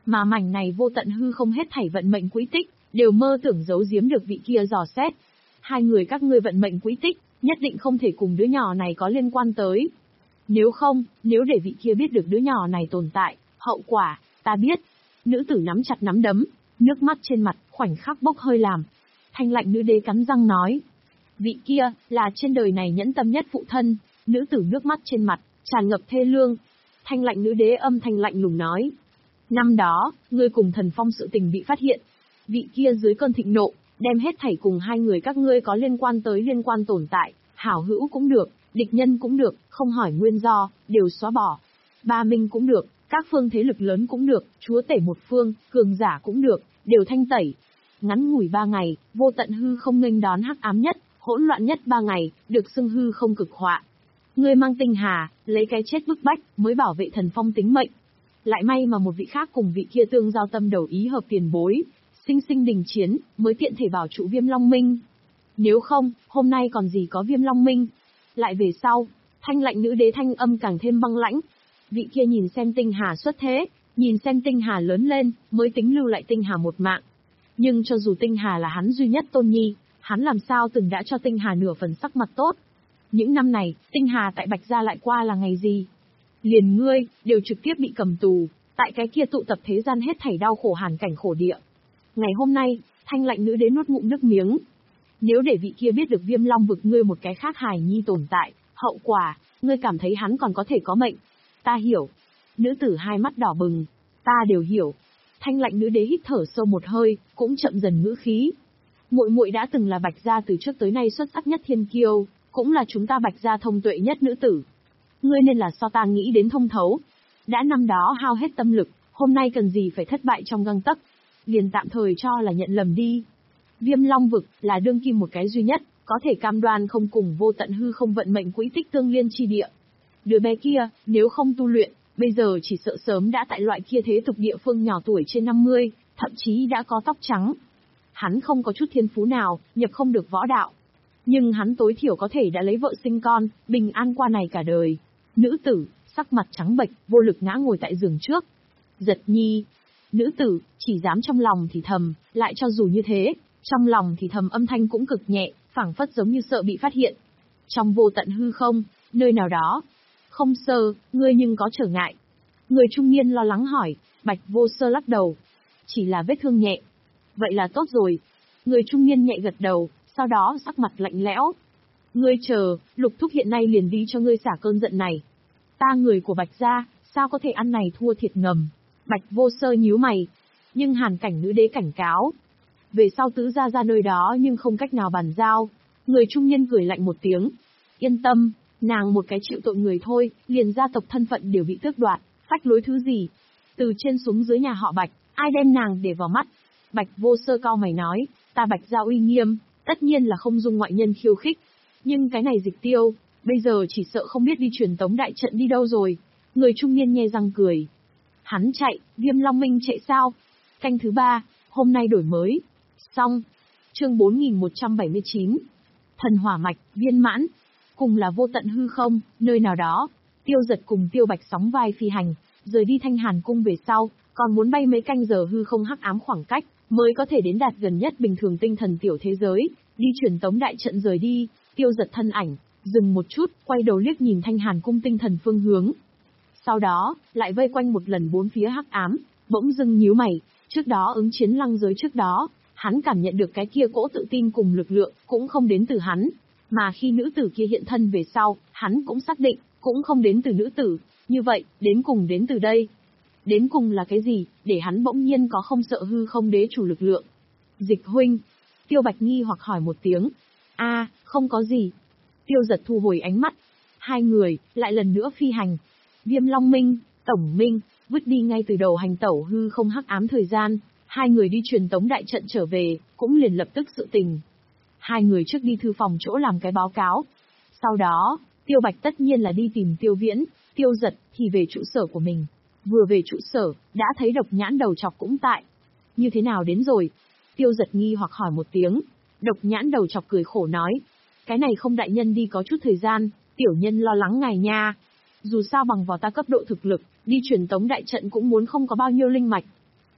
Mà mảnh này vô tận hư không hết thảy vận mệnh quỹ tích, đều mơ tưởng giấu giếm được vị kia dò xét. Hai người các ngươi vận mệnh quỹ tích, nhất định không thể cùng đứa nhỏ này có liên quan tới. Nếu không, nếu để vị kia biết được đứa nhỏ này tồn tại, hậu quả, ta biết. Nữ tử nắm chặt nắm đấm, nước mắt trên mặt, khoảnh khắc bốc hơi làm. Thanh lạnh nữ đế cắn răng nói. Vị kia, là trên đời này nhẫn tâm nhất phụ thân. Nữ tử nước mắt trên mặt, tràn ngập thê lương. Thanh lạnh nữ đế âm thanh lạnh lùng nói. Năm đó, ngươi cùng thần phong sự tình bị phát hiện. Vị kia dưới cơn thịnh nộ, đem hết thảy cùng hai người các ngươi có liên quan tới liên quan tồn tại, hảo hữu cũng được, địch nhân cũng được, không hỏi nguyên do, đều xóa bỏ. Ba minh cũng được, các phương thế lực lớn cũng được, chúa tể một phương, cường giả cũng được, đều thanh tẩy. Ngắn ngủi ba ngày, vô tận hư không nghênh đón hắc ám nhất, hỗn loạn nhất ba ngày, được xưng hư không cực họa. Ngươi mang tinh hà, lấy cái chết bức bách, mới bảo vệ thần phong tính mệnh. Lại may mà một vị khác cùng vị kia tương giao tâm đầu ý hợp tiền bối, sinh sinh đình chiến, mới tiện thể bảo trụ Viêm Long Minh. Nếu không, hôm nay còn gì có Viêm Long Minh. Lại về sau, thanh lạnh nữ đế thanh âm càng thêm băng lãnh. Vị kia nhìn xem tinh hà xuất thế, nhìn xem tinh hà lớn lên, mới tính lưu lại tinh hà một mạng. Nhưng cho dù tinh hà là hắn duy nhất tôn nhi, hắn làm sao từng đã cho tinh hà nửa phần sắc mặt tốt. Những năm này, tinh hà tại Bạch Gia lại qua là ngày gì? Liền ngươi, đều trực tiếp bị cầm tù, tại cái kia tụ tập thế gian hết thảy đau khổ hàn cảnh khổ địa. Ngày hôm nay, thanh lạnh nữ đế nuốt ngụm nước miếng. Nếu để vị kia biết được Viêm Long vực ngươi một cái khác hài nhi tồn tại, hậu quả, ngươi cảm thấy hắn còn có thể có mệnh. Ta hiểu. Nữ tử hai mắt đỏ bừng. Ta đều hiểu. Thanh lạnh nữ đế hít thở sâu một hơi, cũng chậm dần ngữ khí. Muội muội đã từng là Bạch Gia từ trước tới nay xuất sắc nhất thiên kiêu, cũng là chúng ta Bạch Gia thông tuệ nhất nữ tử. Ngươi nên là so ta nghĩ đến thông thấu. Đã năm đó hao hết tâm lực, hôm nay cần gì phải thất bại trong găng tấc. Liền tạm thời cho là nhận lầm đi. Viêm Long vực là đương kim một cái duy nhất, có thể cam đoan không cùng vô tận hư không vận mệnh quỹ tích tương liên chi địa. Đứa bé kia, nếu không tu luyện, bây giờ chỉ sợ sớm đã tại loại kia thế tục địa phương nhỏ tuổi trên năm mươi, thậm chí đã có tóc trắng. Hắn không có chút thiên phú nào, nhập không được võ đạo. Nhưng hắn tối thiểu có thể đã lấy vợ sinh con, bình an qua này cả đời. Nữ tử, sắc mặt trắng bệch, vô lực ngã ngồi tại giường trước. Giật nhi. Nữ tử, chỉ dám trong lòng thì thầm, lại cho dù như thế, trong lòng thì thầm âm thanh cũng cực nhẹ, phảng phất giống như sợ bị phát hiện. Trong vô tận hư không, nơi nào đó. Không Sơ, ngươi nhưng có trở ngại. Người trung niên lo lắng hỏi, Bạch Vô Sơ lắc đầu. Chỉ là vết thương nhẹ. Vậy là tốt rồi. Người trung niên nhẹ gật đầu, sau đó sắc mặt lạnh lẽo. Ngươi chờ, Lục Thúc hiện nay liền đi cho ngươi xả cơn giận này. Ta người của Bạch Gia, sao có thể ăn này thua thiệt ngầm. Bạch Vô Sơ nhíu mày. Nhưng hàn cảnh nữ đế cảnh cáo. Về sau tứ gia ra nơi đó nhưng không cách nào bàn giao. Người trung niên cười lạnh một tiếng. Yên tâm, nàng một cái chịu tội người thôi, liền gia tộc thân phận đều bị tước đoạt, phách lối thứ gì. Từ trên xuống dưới nhà họ Bạch, ai đem nàng để vào mắt. Bạch Vô Sơ cau mày nói, ta Bạch Gia uy nghiêm, tất nhiên là không dung ngoại nhân khiêu khích. Nhưng cái này Dịch Tiêu, bây giờ chỉ sợ không biết đi truyền tống đại trận đi đâu rồi. Người trung niên nhe răng cười. Hắn chạy, Viêm Long Minh chạy sao? Canh thứ ba, hôm nay đổi mới. Xong. Chương bốn nghìn một trăm bảy mươi chín. Thần hỏa mạch, viên mãn. Cùng là vô tận hư không, nơi nào đó. Tiêu Giật cùng Tiêu Bạch sóng vai phi hành, rời đi Thanh Hàn cung về sau, còn muốn bay mấy canh giờ hư không hắc ám khoảng cách, mới có thể đến đạt gần nhất bình thường tinh thần tiểu thế giới, đi truyền tống đại trận rời đi. Tiêu Giật thân ảnh, dừng một chút, quay đầu liếc nhìn Thanh Hàn cung tinh thần phương hướng. Sau đó, lại vây quanh một lần bốn phía hắc ám, bỗng dưng nhíu mày, trước đó ứng chiến lăng giới trước đó, hắn cảm nhận được cái kia cỗ tự tin cùng lực lượng, cũng không đến từ hắn. Mà khi nữ tử kia hiện thân về sau, hắn cũng xác định, cũng không đến từ nữ tử. Như vậy, đến cùng đến từ đây. Đến cùng là cái gì, để hắn bỗng nhiên có không sợ hư không đế chủ lực lượng. Dịch huynh. Tiêu Bạch nghi hoặc hỏi một tiếng. A, không có gì. Tiêu Giật thu hồi ánh mắt. Hai người, lại lần nữa phi hành. Viêm Long Minh, Tổng Minh, vứt đi ngay từ đầu hành tẩu hư không hắc ám thời gian. Hai người đi truyền tống đại trận trở về, cũng liền lập tức sự tình. Hai người trước đi thư phòng chỗ làm cái báo cáo. Sau đó, Tiêu Bạch tất nhiên là đi tìm Tiêu Viễn, Tiêu Giật thì về trụ sở của mình. Vừa về trụ sở, đã thấy Độc Nhãn đầu chọc cũng tại. Như thế nào đến rồi? Tiêu Giật nghi hoặc hỏi một tiếng. Độc Nhãn đầu chọc cười khổ nói. Cái này không đại nhân đi có chút thời gian, tiểu nhân lo lắng ngài nha. Dù sao bằng vào ta cấp độ thực lực, đi truyền tống đại trận cũng muốn không có bao nhiêu linh mạch.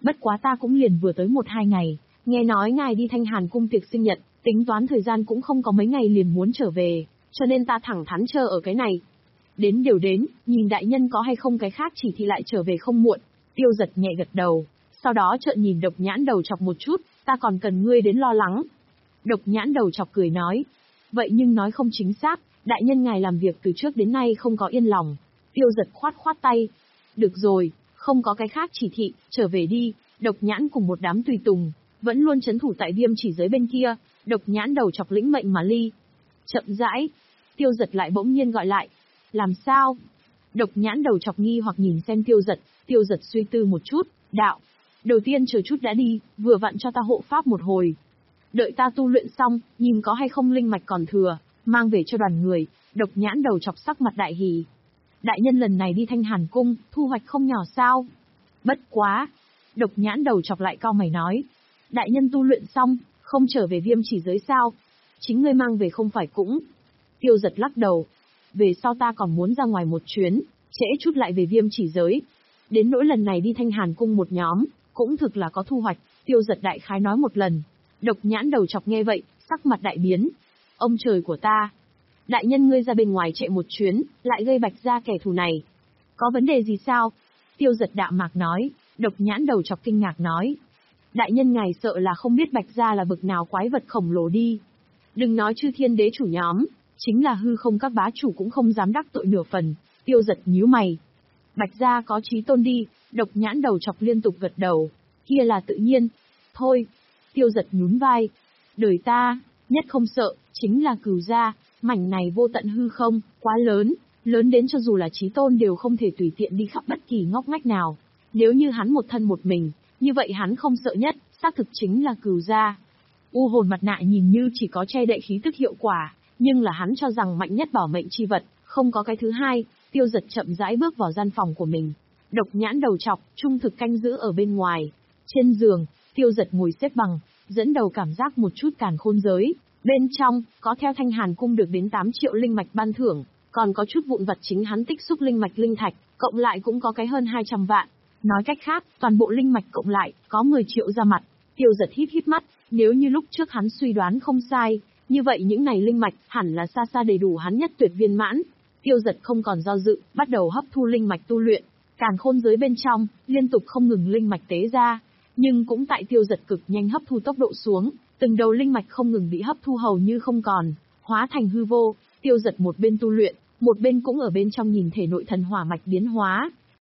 Bất quá ta cũng liền vừa tới một hai ngày, nghe nói ngài đi Thanh Hàn cung tiệc sinh nhật, tính toán thời gian cũng không có mấy ngày liền muốn trở về, cho nên ta thẳng thắn chờ ở cái này. Đến điều đến, nhìn đại nhân có hay không cái khác chỉ thị lại trở về không muộn. Tiêu Giật nhẹ gật đầu, sau đó trợn nhìn Độc Nhãn Đầu Chọc một chút, ta còn cần ngươi đến lo lắng. Độc Nhãn Đầu Chọc cười nói, vậy nhưng nói không chính xác, đại nhân ngài làm việc từ trước đến nay không có yên lòng. Tiêu Giật khoát khoát tay, được rồi, không có cái khác chỉ thị, trở về đi. Độc Nhãn cùng một đám tùy tùng, vẫn luôn trấn thủ tại Viêm Chỉ Giới bên kia. Độc Nhãn Đầu Chọc lĩnh mệnh mà ly. Chậm rãi, Tiêu Giật lại bỗng nhiên gọi lại, làm sao? Độc Nhãn Đầu Chọc nghi hoặc nhìn xem Tiêu Giật, Tiêu Giật suy tư một chút, đạo, đầu tiên chờ chút đã đi, vừa vặn cho ta hộ pháp một hồi. Đợi ta tu luyện xong, nhìn có hay không linh mạch còn thừa, mang về cho đoàn người. Độc Nhãn Đầu Chọc sắc mặt đại hỉ. Đại nhân lần này đi Thanh Hàn cung, thu hoạch không nhỏ sao? Bất quá. Độc Nhãn Đầu Chọc lại cau mày nói, đại nhân tu luyện xong, không trở về Viêm Chỉ Giới sao? Chính ngươi mang về không phải cũng. Tiêu Giật lắc đầu, về sau ta còn muốn ra ngoài một chuyến, trễ chút lại về Viêm Chỉ Giới. Đến nỗi lần này đi Thanh Hàn cung một nhóm, cũng thực là có thu hoạch. Tiêu Giật đại khái nói một lần. Độc Nhãn Đầu Chọc nghe vậy, sắc mặt đại biến. Ông trời của ta, đại nhân ngươi ra bên ngoài chạy một chuyến, lại gây Bạch Gia kẻ thù này, có vấn đề gì sao? Tiêu Giật đạm mạc nói. Độc Nhãn Đầu Chọc kinh ngạc nói, đại nhân ngài sợ là không biết Bạch Gia là bực nào quái vật khổng lồ đi. Đừng nói chư thiên đế chủ nhóm, chính là hư không các bá chủ cũng không dám đắc tội nửa phần. Tiêu Giật nhíu mày. Bạch Gia có chí tôn đi. Độc Nhãn Đầu Chọc liên tục gật đầu, kia là tự nhiên. Thôi. Tiêu Giật nhún vai. Đời ta, nhất không sợ, chính là Cửu Gia. Mảnh này vô tận hư không, quá lớn, lớn đến cho dù là chí tôn đều không thể tùy tiện đi khắp bất kỳ ngóc ngách nào. Nếu như hắn một thân một mình, như vậy hắn không sợ nhất, xác thực chính là Cửu Gia. U hồn mặt nạ nhìn như chỉ có che đậy khí tức hiệu quả, nhưng là hắn cho rằng mạnh nhất bảo mệnh chi vật, không có cái thứ hai. Tiêu Giật chậm rãi bước vào gian phòng của mình. Độc Nhãn Đầu Chọc, trung thực canh giữ ở bên ngoài. Trên giường, Tiêu Giật ngồi xếp bằng, dẫn đầu cảm giác một chút càn khôn giới. Bên trong, có theo Thanh Hàn cung được đến tám triệu linh mạch ban thưởng, còn có chút vụn vật chính hắn tích xúc linh mạch linh thạch, cộng lại cũng có cái hơn hai trăm vạn. Nói cách khác, toàn bộ linh mạch cộng lại, có mười triệu ra mặt. Tiêu Giật híp híp mắt, nếu như lúc trước hắn suy đoán không sai, như vậy những này linh mạch hẳn là xa xa đầy đủ hắn nhất tuyệt viên mãn. Tiêu Giật không còn do dự, bắt đầu hấp thu linh mạch tu luyện. Càn khôn giới bên trong, liên tục không ngừng linh mạch tế ra, nhưng cũng tại Tiêu Giật cực nhanh hấp thu tốc độ xuống, từng đầu linh mạch không ngừng bị hấp thu hầu như không còn, hóa thành hư vô. Tiêu Giật một bên tu luyện, một bên cũng ở bên trong nhìn thể nội thần hỏa mạch biến hóa.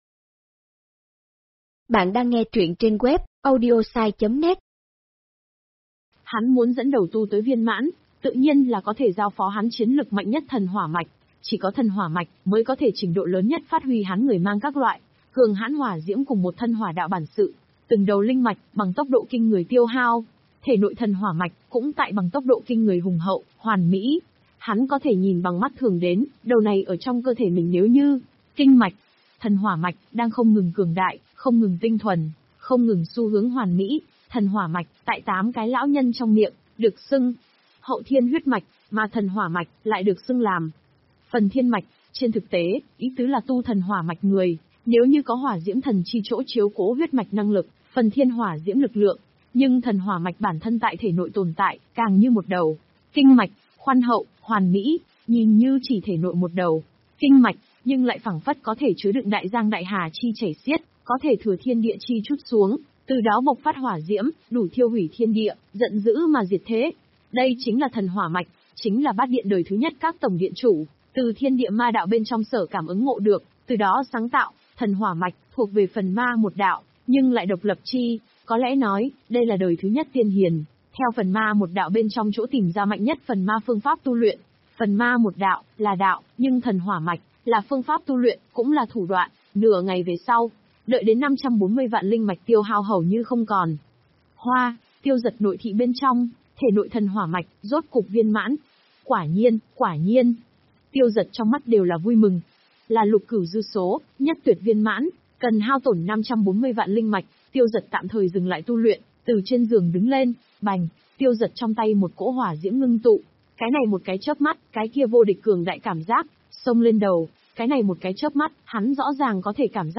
Bạn đang nghe truyện trên web audiosai chấm net. Hắn muốn dẫn đầu tu tới viên mãn, tự nhiên là có thể giao phó hắn chiến lực mạnh nhất thần hỏa mạch. Chỉ có thần hỏa mạch mới có thể trình độ lớn nhất phát huy hắn người mang các loại cường hãn hỏa diễm cùng một thân hỏa đạo bản sự. Từng đầu linh mạch bằng tốc độ kinh người tiêu hao, thể nội thần hỏa mạch cũng tại bằng tốc độ kinh người hùng hậu, hoàn mỹ. Hắn có thể nhìn bằng mắt thường đến, đầu này ở trong cơ thể mình nếu như kinh mạch, thần hỏa mạch đang không ngừng cường đại, không ngừng tinh thuần, không ngừng xu hướng hoàn mỹ. Thần hỏa mạch tại tám cái lão nhân trong miệng được xưng hậu thiên huyết mạch, mà thần hỏa mạch lại được xưng làm phần thiên mạch. Trên thực tế, ý tứ là tu thần hỏa mạch người, nếu như có hỏa diễm thần chi chỗ chiếu cố huyết mạch năng lực, phần thiên hỏa diễm lực lượng, nhưng thần hỏa mạch bản thân tại thể nội tồn tại, càng như một đầu kinh mạch, khoan hậu, hoàn mỹ, nhìn như chỉ thể nội một đầu kinh mạch, nhưng lại phảng phất có thể chứa đựng đại giang đại hà chi chảy xiết, có thể thừa thiên địa chi chút xuống, từ đó bộc phát hỏa diễm, đủ thiêu hủy thiên địa, giận dữ mà diệt thế. Đây chính là thần hỏa mạch, chính là bát điện đời thứ nhất các tổng điện chủ, từ thiên địa ma đạo bên trong sở cảm ứng ngộ được, từ đó sáng tạo. Thần hỏa mạch thuộc về phần ma một đạo, nhưng lại độc lập chi, có lẽ nói, đây là đời thứ nhất tiên hiền, theo phần ma một đạo bên trong chỗ tìm ra mạnh nhất phần ma phương pháp tu luyện. Phần ma một đạo là đạo, nhưng thần hỏa mạch là phương pháp tu luyện, cũng là thủ đoạn. Nửa ngày về sau, đợi đến năm trăm bốn mươi vạn linh mạch tiêu hao hầu như không còn. Hoa, Tiêu Giật nội thị bên trong, thể nội thần hỏa mạch rốt cục viên mãn. Quả nhiên, quả nhiên. Tiêu Giật trong mắt đều là vui mừng. Là lục cửu dư số, nhất tuyệt viên mãn, cần hao tổn năm trăm bốn mươi vạn linh mạch. Tiêu Giật tạm thời dừng lại tu luyện, từ trên giường đứng lên, bành, Tiêu Giật trong tay một cỗ hỏa diễm ngưng tụ. Cái này một cái chớp mắt, cái kia vô địch cường đại cảm giác xông lên đầu. Cái này một cái chớp mắt, hắn rõ ràng có thể cảm giác được,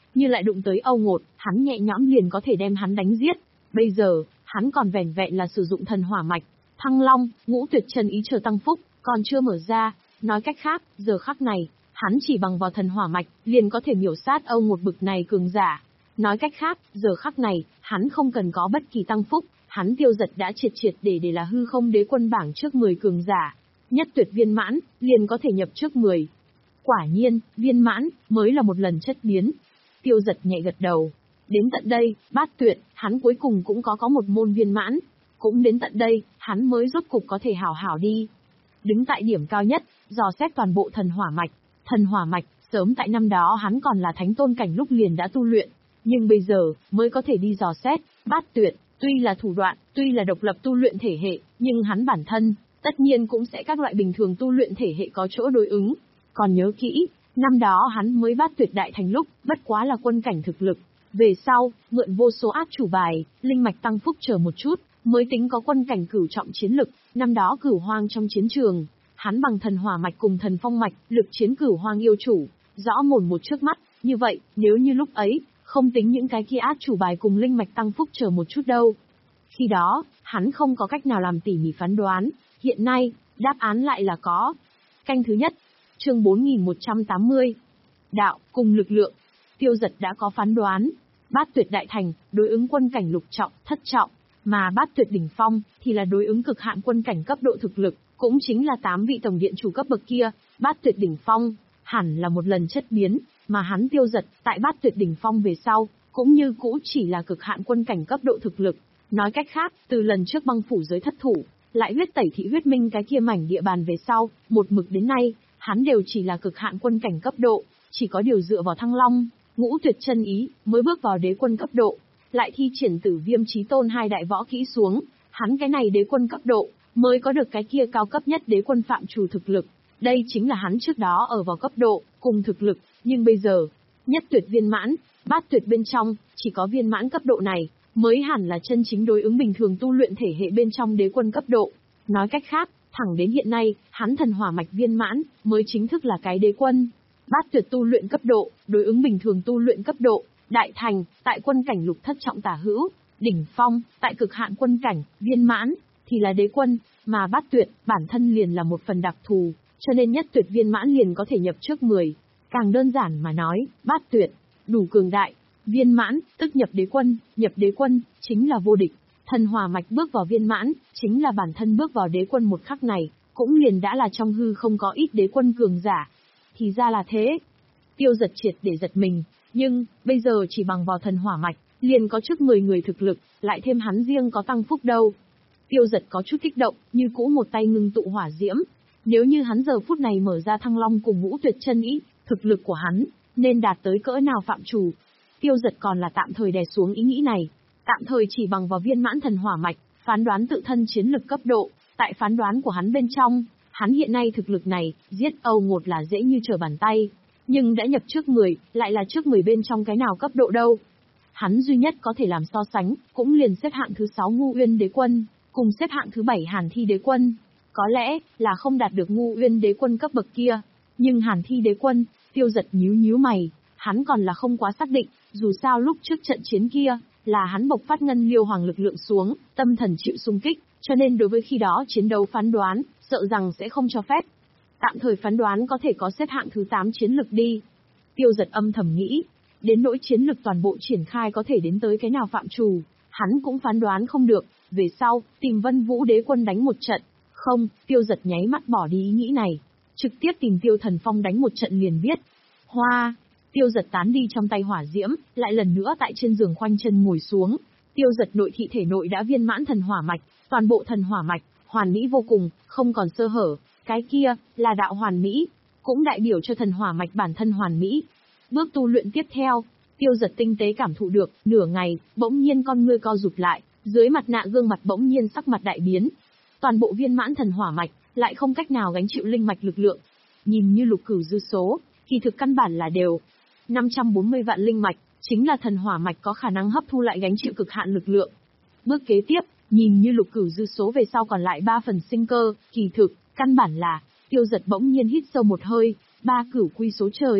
như lại đụng tới Âu Ngột, hắn nhẹ nhõm liền có thể đem hắn đánh giết. Bây giờ, hắn còn vẻn vẹn là sử dụng thần hỏa mạch, Thăng Long, Ngũ Tuyệt Chân ý chờ tăng phúc, còn chưa mở ra. Nói cách khác, giờ khắc này, hắn chỉ bằng vào thần hỏa mạch, liền có thể miểu sát Âu Ngột bực này cường giả. Nói cách khác, giờ khắc này, hắn không cần có bất kỳ tăng phúc, hắn Tiêu Giật đã triệt triệt để để là hư không đế quân bảng trước mười cường giả. Nhất tuyệt viên mãn, liền có thể nhập trước mười. Quả nhiên, viên mãn, mới là một lần chất biến. Tiêu Giật nhẹ gật đầu. Đến tận đây, bát tuyệt, hắn cuối cùng cũng có có một môn viên mãn. Cũng đến tận đây, hắn mới rốt cục có thể hảo hảo đi. Đứng tại điểm cao nhất, dò xét toàn bộ thần hỏa mạch. Thần hỏa mạch, sớm tại năm đó hắn còn là thánh tôn cảnh lúc liền đã tu luyện. Nhưng bây giờ, mới có thể đi dò xét, bát tuyệt, tuy là thủ đoạn, tuy là độc lập tu luyện thể hệ, nhưng hắn bản thân, tất nhiên cũng sẽ các loại bình thường tu luyện thể hệ có chỗ đối ứng. Còn nhớ kỹ, năm đó hắn mới bát tuyệt đại thành lúc, bất quá là quân cảnh thực lực. Về sau, mượn vô số át chủ bài, linh mạch tăng phúc chờ một chút, mới tính có quân cảnh cửu trọng chiến lực. Năm đó cửu hoang trong chiến trường, hắn bằng thần hỏa mạch cùng thần phong mạch, lực chiến cửu hoang yêu chủ, rõ mồn một trước mắt. Như vậy, nếu như lúc ấy, không tính những cái kia át chủ bài cùng linh mạch tăng phúc chờ một chút đâu. Khi đó, hắn không có cách nào làm tỉ mỉ phán đoán, hiện nay, đáp án lại là có. Canh thứ nhất, chương bốn nghìn một trăm tám mươi. Đạo, cùng lực lượng. Tiêu Giật đã có phán đoán. Bát tuyệt đại thành, đối ứng quân cảnh lục trọng, thất trọng, mà bát tuyệt đỉnh phong, thì là đối ứng cực hạn quân cảnh cấp độ thực lực, cũng chính là tám vị tổng điện chủ cấp bậc kia. Bát tuyệt đỉnh phong, hẳn là một lần chất biến, mà hắn Tiêu Giật, tại bát tuyệt đỉnh phong về sau, cũng như cũ chỉ là cực hạn quân cảnh cấp độ thực lực. Nói cách khác, từ lần trước băng phủ giới thất thủ, lại huyết tẩy thị huyết minh cái kia mảnh địa bàn về sau, một mực đến nay, hắn đều chỉ là cực hạn quân cảnh cấp độ, chỉ có điều dựa vào Thăng Long, Ngũ Tuyệt Chân ý, mới bước vào đế quân cấp độ, lại thi triển Tử Viêm Chí Tôn hai đại võ kỹ xuống, hắn cái này đế quân cấp độ, mới có được cái kia cao cấp nhất đế quân phạm trù thực lực. Đây chính là hắn trước đó ở vào cấp độ, cùng thực lực, nhưng bây giờ, nhất tuyệt viên mãn, bát tuyệt bên trong, chỉ có viên mãn cấp độ này, mới hẳn là chân chính đối ứng bình thường tu luyện thể hệ bên trong đế quân cấp độ. Nói cách khác, thẳng đến hiện nay, hắn thần hỏa mạch viên mãn, mới chính thức là cái đế quân. Bát tuyệt tu luyện cấp độ, đối ứng bình thường tu luyện cấp độ, đại thành, tại quân cảnh lục thất trọng tả hữu, đỉnh phong, tại cực hạn quân cảnh, viên mãn, thì là đế quân, mà bát tuyệt, bản thân liền là một phần đặc thù, cho nên nhất tuyệt viên mãn liền có thể nhập trước mười. Càng đơn giản mà nói, bát tuyệt, đủ cường đại, viên mãn, tức nhập đế quân, nhập đế quân, chính là vô địch. Thần hỏa mạch bước vào viên mãn, chính là bản thân bước vào đế quân một khắc này, cũng liền đã là trong hư không có ít đế quân cường giả. Thì ra là thế. Tiêu Giật triệt để giật mình, nhưng, bây giờ chỉ bằng vào thần hỏa mạch, liền có trước mười người thực lực, lại thêm hắn riêng có tăng phúc đâu. Tiêu Giật có chút kích động, như cũ một tay ngưng tụ hỏa diễm. Nếu như hắn giờ phút này mở ra Thăng Long cùng Ngũ Tuyệt Chân ý, thực lực của hắn, nên đạt tới cỡ nào phạm trù. Tiêu Giật còn là tạm thời đè xuống ý nghĩ này. Tạm thời chỉ bằng vào viên mãn thần hỏa mạch, phán đoán tự thân chiến lực cấp độ, tại phán đoán của hắn bên trong, hắn hiện nay thực lực này, giết Âu Ngột là dễ như trở bàn tay, nhưng đã nhập trước mười, lại là trước mười bên trong cái nào cấp độ đâu. Hắn duy nhất có thể làm so sánh, cũng liền xếp hạng thứ sáu Ngu Uyên đế quân, cùng xếp hạng thứ bảy Hàn Thi đế quân. Có lẽ là không đạt được Ngu Uyên đế quân cấp bậc kia, nhưng Hàn Thi đế quân, Tiêu Giật nhíu nhíu mày, hắn còn là không quá xác định, dù sao lúc trước trận chiến kia, là hắn bộc phát ngân liêu hoàng lực lượng xuống, tâm thần chịu xung kích, cho nên đối với khi đó chiến đấu phán đoán, sợ rằng sẽ không cho phép. Tạm thời phán đoán có thể có xếp hạng thứ tám chiến lực đi. Tiêu Giật âm thầm nghĩ, đến nỗi chiến lực toàn bộ triển khai có thể đến tới cái nào phạm trù, hắn cũng phán đoán không được, về sau, tìm Vân Vũ đế quân đánh một trận. Không, Tiêu Giật nháy mắt bỏ đi ý nghĩ này, trực tiếp tìm Tiêu Thần Phong đánh một trận liền biết. Hoa, Tiêu Giật tán đi trong tay hỏa diễm, lại lần nữa tại trên giường khoanh chân ngồi xuống. Tiêu Giật nội thị thể nội đã viên mãn thần hỏa mạch, toàn bộ thần hỏa mạch, hoàn mỹ vô cùng, không còn sơ hở, cái kia, là đạo hoàn mỹ, cũng đại biểu cho thần hỏa mạch bản thân hoàn mỹ. Bước tu luyện tiếp theo, Tiêu Giật tinh tế cảm thụ được, nửa ngày, bỗng nhiên con ngươi co rụt lại, dưới mặt nạ gương mặt bỗng nhiên sắc mặt đại biến. Toàn bộ viên mãn thần hỏa mạch, lại không cách nào gánh chịu linh mạch lực lượng. Nhìn như lục cửu dư số, kỳ thực căn bản là đều. năm trăm bốn mươi vạn linh mạch, chính là thần hỏa mạch có khả năng hấp thu lại gánh chịu cực hạn lực lượng. Bước kế tiếp, nhìn như lục cửu dư số về sau còn lại ba phần sinh cơ, kỳ thực, căn bản là, Tiêu Giật bỗng nhiên hít sâu một hơi, ba cửu quy số trời,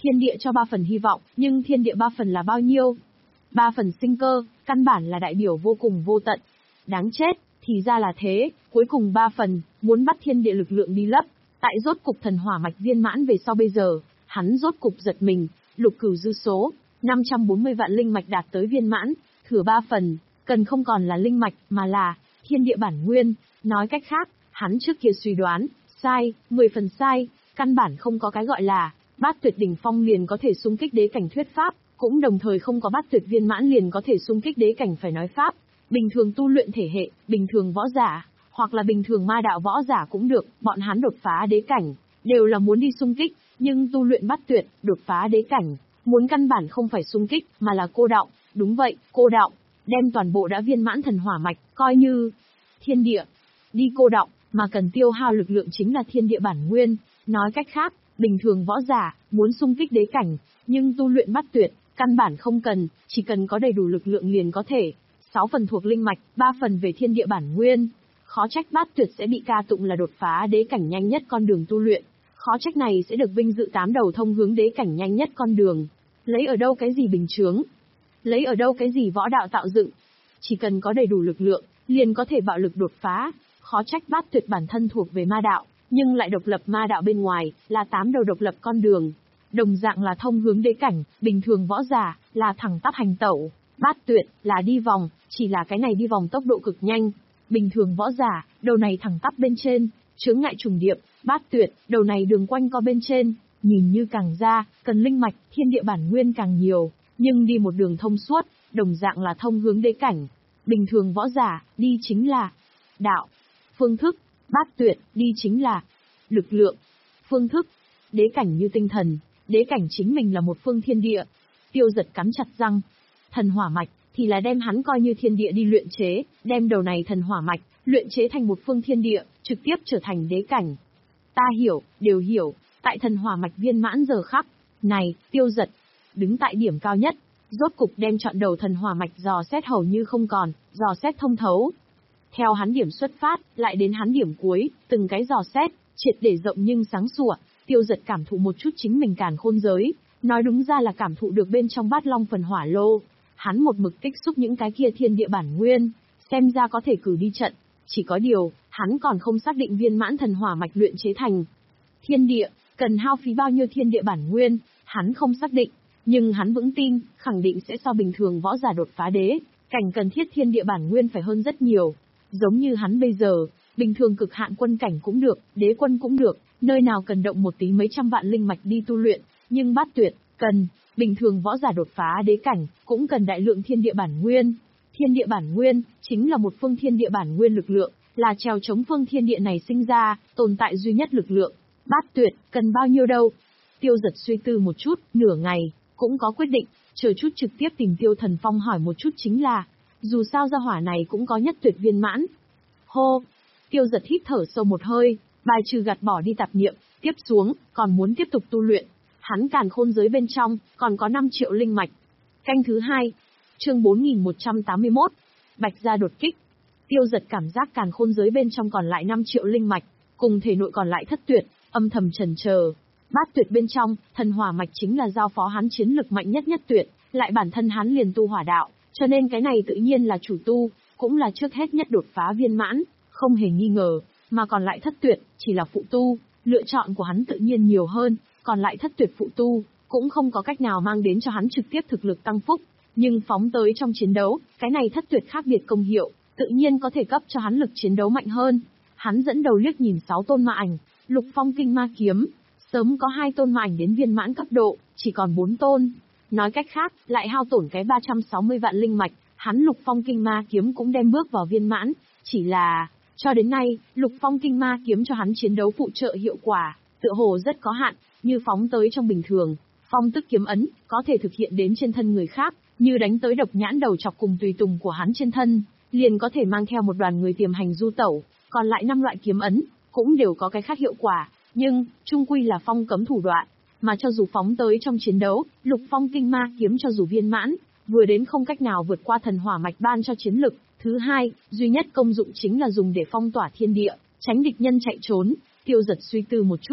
Thiên địa cho ba phần hy vọng, nhưng thiên địa ba phần là bao nhiêu? Ba phần sinh cơ, căn bản là đại biểu vô cùng vô tận. Đáng chết, thì ra là thế, cuối cùng ba phần, muốn bắt thiên địa lực lượng đi lấp. Tại rốt cục thần hỏa mạch viên mãn về sau bây giờ, hắn rốt cục giật mình, lục cửu dư số, năm trăm bốn mươi vạn linh mạch đạt tới viên mãn, thừa ba phần, cần không còn là linh mạch, mà là thiên địa bản nguyên. Nói cách khác, hắn trước kia suy đoán, sai, mười phần sai, căn bản không có cái gọi là bát tuyệt đỉnh phong liền có thể xung kích đế cảnh thuyết pháp, cũng đồng thời không có bát tuyệt viên mãn liền có thể xung kích đế cảnh phải nói pháp. Bình thường tu luyện thể hệ, bình thường võ giả, hoặc là bình thường ma đạo võ giả cũng được, bọn hắn đột phá đế cảnh, đều là muốn đi xung kích, nhưng tu luyện bát tuyệt, đột phá đế cảnh, muốn căn bản không phải xung kích, mà là cô đọng. Đúng vậy, cô đọng, đem toàn bộ đã viên mãn thần hỏa mạch, coi như thiên địa, đi cô đọng, mà cần tiêu hao lực lượng chính là thiên địa bản nguyên. Nói cách khác, bình thường võ giả, muốn xung kích đế cảnh, nhưng tu luyện bát tuyệt, căn bản không cần, chỉ cần có đầy đủ lực lượng liền có thể. Sáu phần thuộc linh mạch, ba phần về thiên địa bản nguyên. Khó trách bát tuyệt sẽ bị ca tụng là đột phá đế cảnh nhanh nhất con đường tu luyện. Khó trách này sẽ được vinh dự tám đầu thông hướng đế cảnh nhanh nhất con đường. Lấy ở đâu cái gì bình chướng? Lấy ở đâu cái gì võ đạo tạo dựng? Chỉ cần có đầy đủ lực lượng, liền có thể bạo lực đột phá. Khó trách bát tuyệt bản thân thuộc về ma đạo, nhưng lại độc lập ma đạo bên ngoài, là tám đầu độc lập con đường. Đồng dạng là thông hướng đế cảnh, bình thường võ giả, là thẳng tắp hành tẩu. Bát tuyệt, là đi vòng, chỉ là cái này đi vòng tốc độ cực nhanh. Bình thường võ giả, đầu này thẳng tắp bên trên, chướng ngại trùng điệp. Bát tuyệt, đầu này đường quanh co bên trên, nhìn như càng ra, cần linh mạch, thiên địa bản nguyên càng nhiều, nhưng đi một đường thông suốt, đồng dạng là thông hướng đế cảnh. Bình thường võ giả, đi chính là đạo, phương thức. Bát tuyệt, đi chính là lực lượng, phương thức. Đế cảnh như tinh thần, đế cảnh chính mình là một phương thiên địa. Tiêu Giật cắn chặt răng. Thần hỏa mạch, thì là đem hắn coi như thiên địa đi luyện chế, đem đầu này thần hỏa mạch, luyện chế thành một phương thiên địa, trực tiếp trở thành đế cảnh. Ta hiểu, đều hiểu, tại thần hỏa mạch viên mãn giờ khắc này, Tiêu Giật, đứng tại điểm cao nhất, rốt cục đem chọn đầu thần hỏa mạch dò xét hầu như không còn, dò xét thông thấu. Theo hắn điểm xuất phát, lại đến hắn điểm cuối, từng cái dò xét, triệt để rộng nhưng sáng sủa, Tiêu Giật cảm thụ một chút chính mình càn khôn giới, nói đúng ra là cảm thụ được bên trong bát long phần hỏa lô. Hắn một mực tích xúc những cái kia thiên địa bản nguyên, xem ra có thể cử đi trận. Chỉ có điều, hắn còn không xác định viên mãn thần hỏa mạch luyện chế thành thiên địa, cần hao phí bao nhiêu thiên địa bản nguyên, hắn không xác định. Nhưng hắn vững tin, khẳng định sẽ so bình thường võ giả đột phá đế cảnh cần thiết thiên địa bản nguyên phải hơn rất nhiều. Giống như hắn bây giờ, bình thường cực hạn quân cảnh cũng được, đế quân cũng được, nơi nào cần động một tí mấy trăm vạn linh mạch đi tu luyện, nhưng bát tuyệt, cần. Bình thường võ giả đột phá đế cảnh, cũng cần đại lượng thiên địa bản nguyên. Thiên địa bản nguyên, chính là một phương thiên địa bản nguyên lực lượng, là trèo chống phương thiên địa này sinh ra, tồn tại duy nhất lực lượng. Bát tuyệt, cần bao nhiêu đâu? Tiêu Giật suy tư một chút, nửa ngày, cũng có quyết định, chờ chút trực tiếp tìm Tiêu Thần Phong hỏi một chút chính là, dù sao gia hỏa này cũng có nhất tuyệt viên mãn. Hô! Tiêu Giật hít thở sâu một hơi, bài trừ gạt bỏ đi tạp niệm, tiếp xuống, còn muốn tiếp tục tu luyện. Hắn càn khôn giới bên trong, còn có năm triệu linh mạch. Canh thứ hai, chương bốn nghìn một trăm tám mươi mốt, Bạch gia đột kích. Tiêu Giật cảm giác càn khôn giới bên trong còn lại năm triệu linh mạch, cùng thể nội còn lại thất tuyệt, âm thầm chần chờ. Bát tuyệt bên trong, thần hỏa mạch chính là giao phó hắn chiến lực mạnh nhất nhất tuyệt, lại bản thân hắn liền tu hỏa đạo, cho nên cái này tự nhiên là chủ tu, cũng là trước hết nhất đột phá viên mãn, không hề nghi ngờ, mà còn lại thất tuyệt, chỉ là phụ tu, lựa chọn của hắn tự nhiên nhiều hơn. Còn lại thất tuyệt phụ tu, cũng không có cách nào mang đến cho hắn trực tiếp thực lực tăng phúc, nhưng phóng tới trong chiến đấu, cái này thất tuyệt khác biệt công hiệu, tự nhiên có thể cấp cho hắn lực chiến đấu mạnh hơn. Hắn dẫn đầu liếc nhìn sáu tôn ma ảnh, Lục Phong Kinh Ma Kiếm, sớm có hai tôn ma ảnh đến viên mãn cấp độ, chỉ còn bốn tôn. Nói cách khác, lại hao tổn cái ba trăm sáu mươi vạn linh mạch, hắn Lục Phong Kinh Ma Kiếm cũng đem bước vào viên mãn, chỉ là, cho đến nay, Lục Phong Kinh Ma Kiếm cho hắn chiến đấu phụ trợ hiệu quả, tựa hồ rất có hạn. Như phóng tới trong bình thường, phong tức kiếm ấn, có thể thực hiện đến trên thân người khác, như đánh tới độc nhãn đầu chọc cùng tùy tùng của hắn trên thân, liền có thể mang theo một đoàn người tiềm hành du tẩu, còn lại năm loại kiếm ấn, cũng đều có cái khác hiệu quả, nhưng, chung quy là phong cấm thủ đoạn, mà cho dù phóng tới trong chiến đấu, Lục Phong Kinh Ma Kiếm cho dù viên mãn, vừa đến không cách nào vượt qua thần hỏa mạch ban cho chiến lực, thứ hai, duy nhất công dụng chính là dùng để phong tỏa thiên địa, tránh địch nhân chạy trốn. Tiêu Giật suy tư một chút,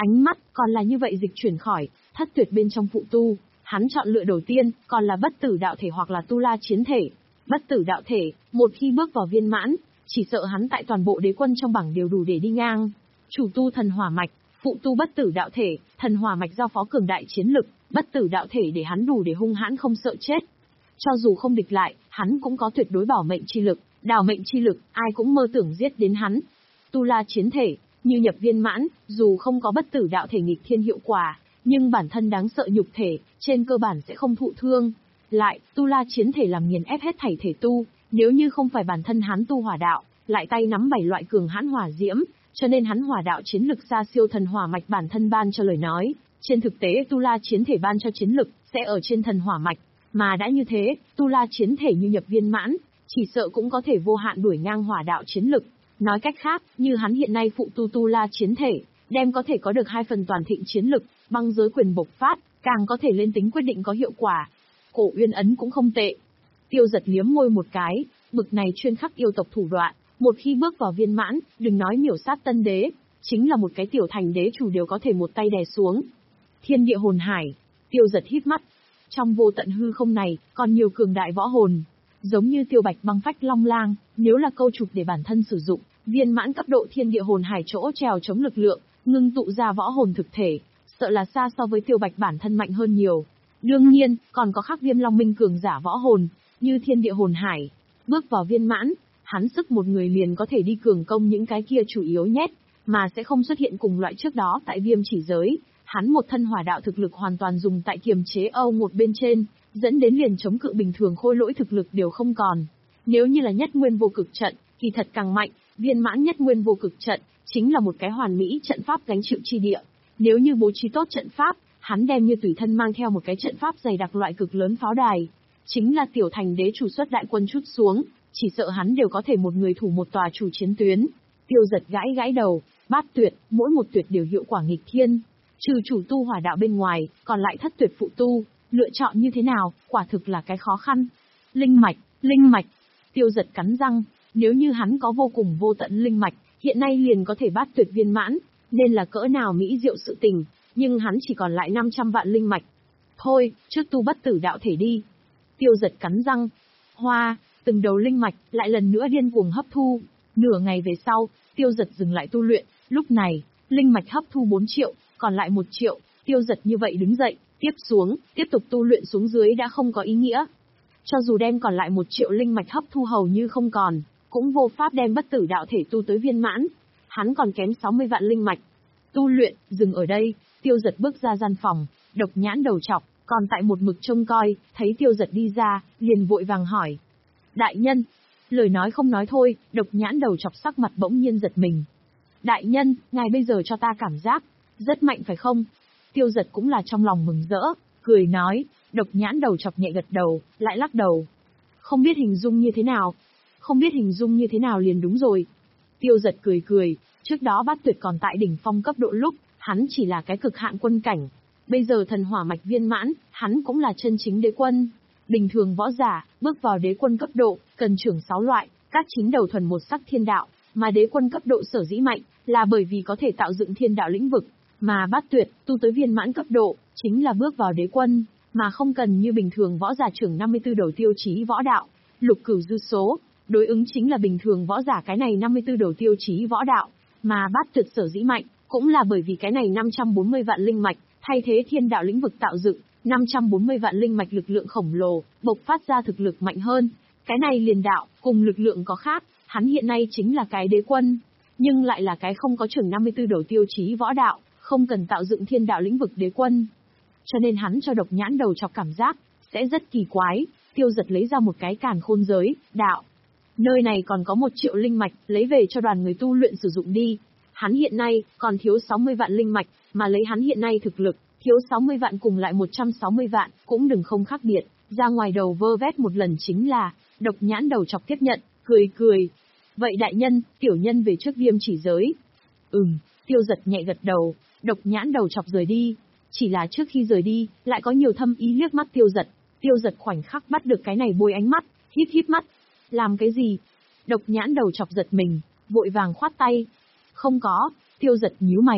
Ánh mắt còn là như vậy dịch chuyển khỏi thất tuyệt bên trong phụ tu, hắn chọn lựa đầu tiên còn là bất tử đạo thể hoặc là tu la chiến thể. Bất tử đạo thể, một khi bước vào viên mãn, chỉ sợ hắn tại toàn bộ đế quân trong bảng đều đủ để đi ngang. Chủ tu thần hỏa mạch, phụ tu bất tử đạo thể, thần hỏa mạch giao phó cường đại chiến lực, bất tử đạo thể để hắn đủ để hung hãn không sợ chết. Cho dù không địch lại, hắn cũng có tuyệt đối bảo mệnh chi lực, đào mệnh chi lực, ai cũng mơ tưởng giết đến hắn. Tu la chiến thể, như nhập viên mãn, dù không có bất tử đạo thể nghịch thiên hiệu quả, nhưng bản thân đáng sợ nhục thể, trên cơ bản sẽ không thụ thương. Lại, tu la chiến thể làm nghiền ép hết thảy thể tu, nếu như không phải bản thân hắn tu hỏa đạo, lại tay nắm bảy loại cường hãn hỏa diễm, cho nên hắn hỏa đạo chiến lực xa siêu thần hỏa mạch bản thân ban cho lời nói. Trên thực tế tu la chiến thể ban cho chiến lực sẽ ở trên thần hỏa mạch, mà đã như thế, tu la chiến thể như nhập viên mãn, chỉ sợ cũng có thể vô hạn đuổi ngang hỏa đạo chiến lực. Nói cách khác, như hắn hiện nay phụ tu tu la chiến thể, đem có thể có được hai phần toàn thịnh chiến lực, băng giới quyền bộc phát, càng có thể lên tính quyết định có hiệu quả. Cổ uyên ấn cũng không tệ. Tiêu Giật liếm môi một cái, bực này chuyên khắc yêu tộc thủ đoạn, một khi bước vào viên mãn, đừng nói miểu sát tân đế, chính là một cái tiểu thành đế chủ đều có thể một tay đè xuống. Thiên địa hồn hải, Tiêu Giật híp mắt. Trong vô tận hư không này, còn nhiều cường đại võ hồn, giống như Tiêu Bạch băng phách long lang, nếu là câu trục để bản thân sử dụng, viên mãn cấp độ thiên địa hồn hải chỗ trèo chống lực lượng, ngưng tụ ra võ hồn thực thể, sợ là xa so với Tiêu Bạch bản thân mạnh hơn nhiều. Đương nhiên, còn có Khắc Viêm Long Minh cường giả võ hồn, như thiên địa hồn hải. Bước vào viên mãn, hắn sức một người liền có thể đi cường công những cái kia chủ yếu nhét, mà sẽ không xuất hiện cùng loại trước đó tại Viêm chỉ giới. Hắn một thân hỏa đạo thực lực hoàn toàn dùng tại kiềm chế Âu một bên trên, dẫn đến liền chống cự bình thường khôi lỗi thực lực đều không còn. Nếu như là nhất nguyên vô cực trận, kỳ thật càng mạnh, viên mãn nhất nguyên vô cực trận, chính là một cái hoàn mỹ trận pháp gánh chịu chi địa. Nếu như bố trí tốt trận pháp, hắn đem như tùy thân mang theo một cái trận pháp dày đặc loại cực lớn pháo đài. Chính là tiểu thành đế chủ xuất đại quân chút xuống, chỉ sợ hắn đều có thể một người thủ một tòa chủ chiến tuyến. Tiêu Giật gãi gãi đầu, bát tuyệt, mỗi một tuyệt đều hiệu quả nghịch thiên. Trừ chủ tu hỏa đạo bên ngoài, còn lại thất tuyệt phụ tu, lựa chọn như thế nào, quả thực là cái khó khăn. Linh mạch, linh mạch. Tiêu Giật cắn răng, nếu như hắn có vô cùng vô tận linh mạch, hiện nay liền có thể bát tuyệt viên mãn, nên là cỡ nào mỹ diệu sự tình, nhưng hắn chỉ còn lại năm trăm vạn linh mạch. Thôi, trước tu bất tử đạo thể đi. Tiêu Giật cắn răng. Hoa, từng đầu linh mạch, lại lần nữa điên cuồng hấp thu. Nửa ngày về sau, Tiêu Giật dừng lại tu luyện, lúc này, linh mạch hấp thu bốn triệu, còn lại một triệu, Tiêu Giật như vậy đứng dậy, tiếp xuống, tiếp tục tu luyện xuống dưới đã không có ý nghĩa. Cho dù đem còn lại một triệu linh mạch hấp thu hầu như không còn, cũng vô pháp đem bất tử đạo thể tu tới viên mãn. Hắn còn kém sáu mươi vạn linh mạch. Tu luyện, dừng ở đây, Tiêu Giật bước ra gian phòng, Độc Nhãn đầu trọc, còn tại một mực trông coi, thấy Tiêu Giật đi ra, liền vội vàng hỏi. Đại nhân, lời nói không nói thôi, Độc Nhãn đầu trọc sắc mặt bỗng nhiên giật mình. Đại nhân, ngài bây giờ cho ta cảm giác rất mạnh phải không? Tiêu Giật cũng là trong lòng mừng rỡ, cười nói. Độc Nhãn đầu chọc nhẹ gật đầu, lại lắc đầu. Không biết hình dung như thế nào. Không biết hình dung như thế nào liền đúng rồi. Tiêu Giật cười cười, trước đó Bát Tuyệt còn tại đỉnh phong cấp độ lúc, hắn chỉ là cái cực hạn quân cảnh. Bây giờ thần hỏa mạch viên mãn, hắn cũng là chân chính đế quân. Bình thường võ giả, bước vào đế quân cấp độ, cần trưởng sáu loại, các chín đầu thuần một sắc thiên đạo, mà đế quân cấp độ sở dĩ mạnh, là bởi vì có thể tạo dựng thiên đạo lĩnh vực. Mà Bát Tuyệt, tu tới viên mãn cấp độ, chính là bước vào đế quân, mà không cần như bình thường võ giả trưởng năm mươi tư đầu tiêu chí võ đạo, lục cửu dư số, đối ứng chính là bình thường võ giả cái này năm mươi tư đầu tiêu chí võ đạo, mà Bát Tuyệt sở dĩ mạnh, cũng là bởi vì cái này năm trăm bốn mươi vạn linh mạch, thay thế thiên đạo lĩnh vực tạo dựng, năm trăm bốn mươi vạn linh mạch lực lượng khổng lồ, bộc phát ra thực lực mạnh hơn. Cái này liền đạo, cùng lực lượng có khác, hắn hiện nay chính là cái đế quân, nhưng lại là cái không có trưởng năm mươi tư đầu tiêu chí võ đạo, không cần tạo dựng thiên đạo lĩnh vực đế quân. Cho nên hắn cho Độc Nhãn đầu chọc cảm giác sẽ rất kỳ quái. Tiêu Giật lấy ra một cái càn khôn giới, đạo. Nơi này còn có một triệu linh mạch, lấy về cho đoàn người tu luyện sử dụng đi. Hắn hiện nay còn thiếu sáu mươi vạn linh mạch, mà lấy hắn hiện nay thực lực, thiếu sáu mươi vạn cùng lại một trăm sáu mươi vạn, cũng đừng không khác biệt, ra ngoài đầu vơ vét một lần chính là. Độc Nhãn đầu chọc tiếp nhận, cười cười. Vậy đại nhân, tiểu nhân về trước Viêm chỉ giới. Ừm, Tiêu Giật nhẹ gật đầu, Độc Nhãn đầu chọc rời đi. Chỉ là trước khi rời đi, lại có nhiều thâm ý liếc mắt Tiêu Giật. Tiêu Giật khoảnh khắc bắt được cái này bôi ánh mắt, híp híp mắt. Làm cái gì? Độc Nhãn đầu chọc giật mình, vội vàng khoát tay. Không có. Tiêu Giật nhíu mày,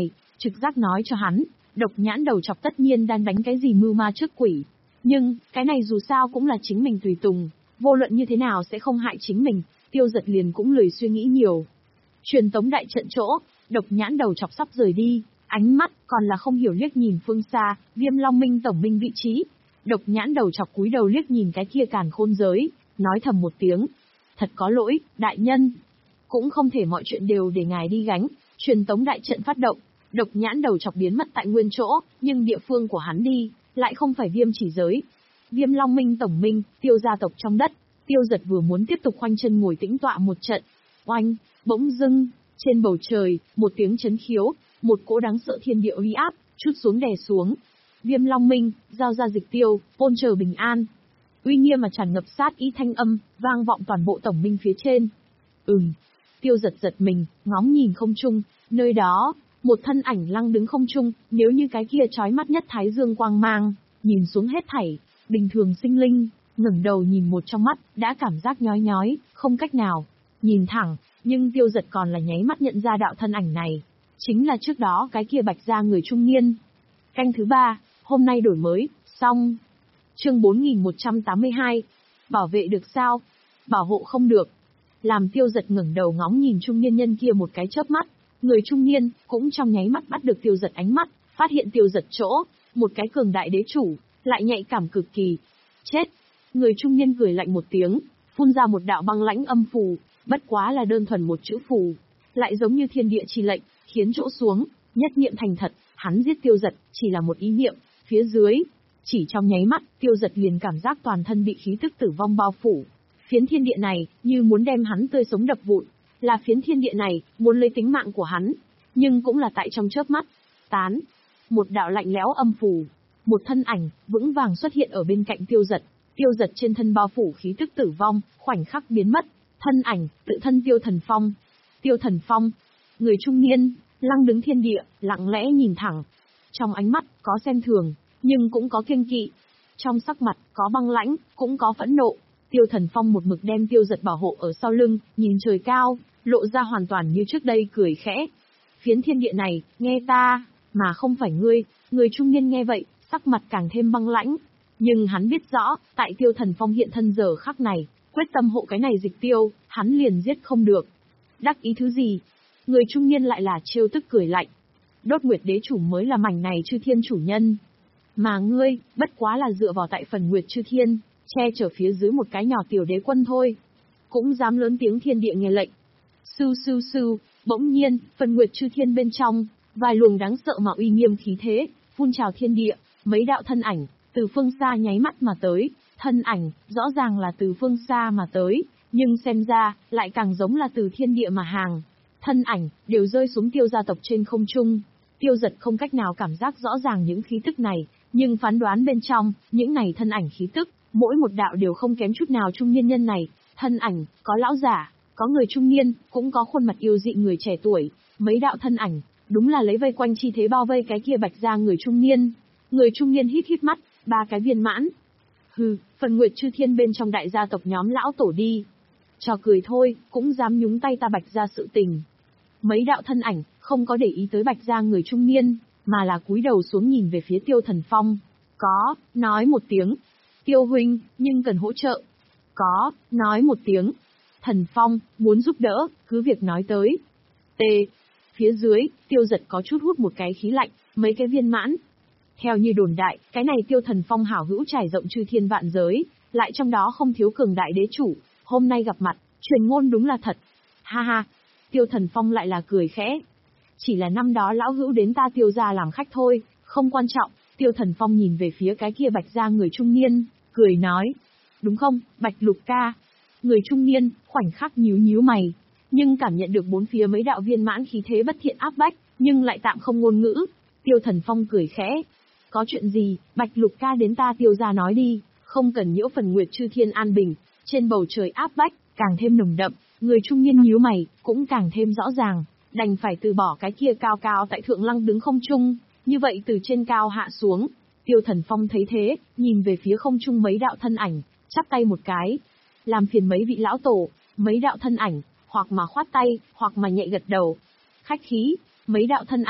Trực giác nói cho hắn, độc nhãn đầu chọc tất nhiên đang đánh cái gì mưu ma trước quỷ. Nhưng, cái này dù sao cũng là chính mình tùy tùng, vô luận như thế nào sẽ không hại chính mình, Tiêu Giật liền cũng lười suy nghĩ nhiều. Truyền tống đại trận chỗ, độc nhãn đầu chọc sắp rời đi, ánh mắt còn là không hiểu liếc nhìn phương xa, Viêm Long Minh tổng minh vị trí. Độc nhãn đầu chọc cúi đầu liếc nhìn cái kia càn khôn giới, nói thầm một tiếng. Thật có lỗi, đại nhân. Cũng không thể mọi chuyện đều để ngài đi gánh, truyền tống đại trận phát động. Độc nhãn đầu chọc biến mất tại nguyên chỗ, nhưng địa phương của hắn đi, lại không phải Viêm chỉ giới. Viêm Long Minh tổng minh, Tiêu gia tộc trong đất, Tiêu Giật vừa muốn tiếp tục khoanh chân ngồi tĩnh tọa một trận. Oanh, bỗng dưng, trên bầu trời, một tiếng chấn khiếu, một cỗ đáng sợ thiên địa uy áp, chút xuống đè xuống. Viêm Long Minh, giao ra dịch tiêu, ôn chờ bình an. Uy nghiêm mà tràn ngập sát ý thanh âm, vang vọng toàn bộ tổng minh phía trên. Ừm. Tiêu Giật giật mình, ngóng nhìn không trung, nơi đó, một thân ảnh lăng đứng không trung, nếu như cái kia chói mắt nhất thái dương quang mang, nhìn xuống hết thảy, bình thường sinh linh, ngẩng đầu nhìn một trong mắt, đã cảm giác nhói nhói, không cách nào nhìn thẳng, nhưng Tiêu Giật còn là nháy mắt nhận ra đạo thân ảnh này, chính là trước đó cái kia bạch gia người trung niên. Canh thứ ba, hôm nay đổi mới, xong. Chương bốn nghìn một trăm tám mươi hai. Bảo vệ được sao? Bảo hộ không được. Làm Tiêu Giật ngẩng đầu ngóng nhìn trung niên nhân kia một cái chớp mắt, người trung niên cũng trong nháy mắt bắt được Tiêu Giật ánh mắt, phát hiện Tiêu Giật chỗ, một cái cường đại đế chủ, lại nhạy cảm cực kỳ. Chết! Người trung niên cười lạnh một tiếng, phun ra một đạo băng lãnh âm phù, bất quá là đơn thuần một chữ phù, lại giống như thiên địa chi lệnh, khiến chỗ xuống, nhất niệm thành thật, hắn giết Tiêu Giật, chỉ là một ý niệm, phía dưới, chỉ trong nháy mắt, Tiêu Giật liền cảm giác toàn thân bị khí tức tử vong bao phủ. Phiến thiên địa này, như muốn đem hắn tươi sống đập vụn, là phiến thiên địa này, muốn lấy tính mạng của hắn, nhưng cũng là tại trong chớp mắt, tán. Một đạo lạnh lẽo âm phù, một thân ảnh, vững vàng xuất hiện ở bên cạnh Tiêu Giật, Tiêu Giật trên thân bao phủ khí tức tử vong, khoảnh khắc biến mất, thân ảnh, tự thân Tiêu Thần Phong. Tiêu Thần Phong, người trung niên, lăng đứng thiên địa, lặng lẽ nhìn thẳng. Trong ánh mắt, có xem thường, nhưng cũng có kiêng kỵ. Trong sắc mặt, có băng lãnh, cũng có phẫn nộ. Tiêu Thần Phong một mực đem Tiêu Giật bảo hộ ở sau lưng, nhìn trời cao, lộ ra hoàn toàn như trước đây cười khẽ. Phiến thiên địa này, nghe ta, mà không phải ngươi. Người trung niên nghe vậy, sắc mặt càng thêm băng lãnh. Nhưng hắn biết rõ, tại Tiêu Thần Phong hiện thân giờ khắc này, quyết tâm hộ cái này dịch tiêu, hắn liền giết không được. Đắc ý thứ gì? Người trung niên lại là trêu tức cười lạnh. Đốt Nguyệt Đế chủ mới là mảnh này chư thiên chủ nhân. Mà ngươi, bất quá là dựa vào tại phần Nguyệt chư thiên, che chở phía dưới một cái nhỏ tiểu đế quân thôi. Cũng dám lớn tiếng thiên địa nghe lệnh. Sưu sưu sưu, bỗng nhiên, phần Nguyệt chư thiên bên trong, vài luồng đáng sợ mà uy nghiêm khí thế, phun trào thiên địa, mấy đạo thân ảnh, từ phương xa nháy mắt mà tới, thân ảnh, rõ ràng là từ phương xa mà tới, nhưng xem ra, lại càng giống là từ thiên địa mà hàng. Thân ảnh, đều rơi xuống Tiêu gia tộc trên không trung. Tiêu Giật không cách nào cảm giác rõ ràng những khí tức này, nhưng phán đoán bên trong, những này thân ảnh khí tức, mỗi một đạo đều không kém chút nào trung niên nhân này. Thân ảnh, có lão giả, có người trung niên, cũng có khuôn mặt yêu dị người trẻ tuổi. Mấy đạo thân ảnh, đúng là lấy vây quanh chi thế bao vây cái kia bạch gia người trung niên. Người trung niên hít hít mắt, ba cái viên mãn. Hừ, phần Nguyệt chư thiên bên trong đại gia tộc nhóm lão tổ đi. Trò cười thôi, cũng dám nhúng tay ta bạch gia sự tình. Mấy đạo thân ảnh, không có để ý tới bạch gia người trung niên, mà là cúi đầu xuống nhìn về phía Tiêu Thần Phong. Có, nói một tiếng. Tiêu huynh, nhưng cần hỗ trợ. Có, nói một tiếng. Thần Phong, muốn giúp đỡ, cứ việc nói tới. T. Phía dưới, Tiêu Giật có chút hút một cái khí lạnh, mấy cái viên mãn. Theo như đồn đại, cái này Tiêu Thần Phong hảo hữu trải rộng chư thiên vạn giới, lại trong đó không thiếu cường đại đế chủ, hôm nay gặp mặt, truyền ngôn đúng là thật. Ha ha, Tiêu Thần Phong lại là cười khẽ. Chỉ là năm đó lão hữu đến ta Tiêu gia làm khách thôi, không quan trọng. Tiêu Thần Phong nhìn về phía cái kia bạch gia người trung niên, cười nói. Đúng không, Bạch Lục ca? Người trung niên, khoảnh khắc nhíu nhíu mày, nhưng cảm nhận được bốn phía mấy đạo viên mãn khí thế bất thiện áp bách, nhưng lại tạm không ngôn ngữ. Tiêu Thần Phong cười khẽ. Có chuyện gì, Bạch Lục ca đến ta Tiêu gia nói đi, không cần nhiễu phần Nguyệt chư thiên an bình. Trên bầu trời áp bách, càng thêm nồng đậm, người trung niên nhíu mày, cũng càng thêm rõ ràng, đành phải từ bỏ cái kia cao cao tại thượng lăng đứng không trung, như vậy từ trên cao hạ xuống. Tiêu Thần Phong thấy thế, nhìn về phía không trung mấy đạo thân ảnh, chắp tay một cái. Làm phiền mấy vị lão tổ, mấy đạo thân ảnh, hoặc mà khoát tay, hoặc mà nhẹ gật đầu. Khách khí, mấy đạo thân ảnh,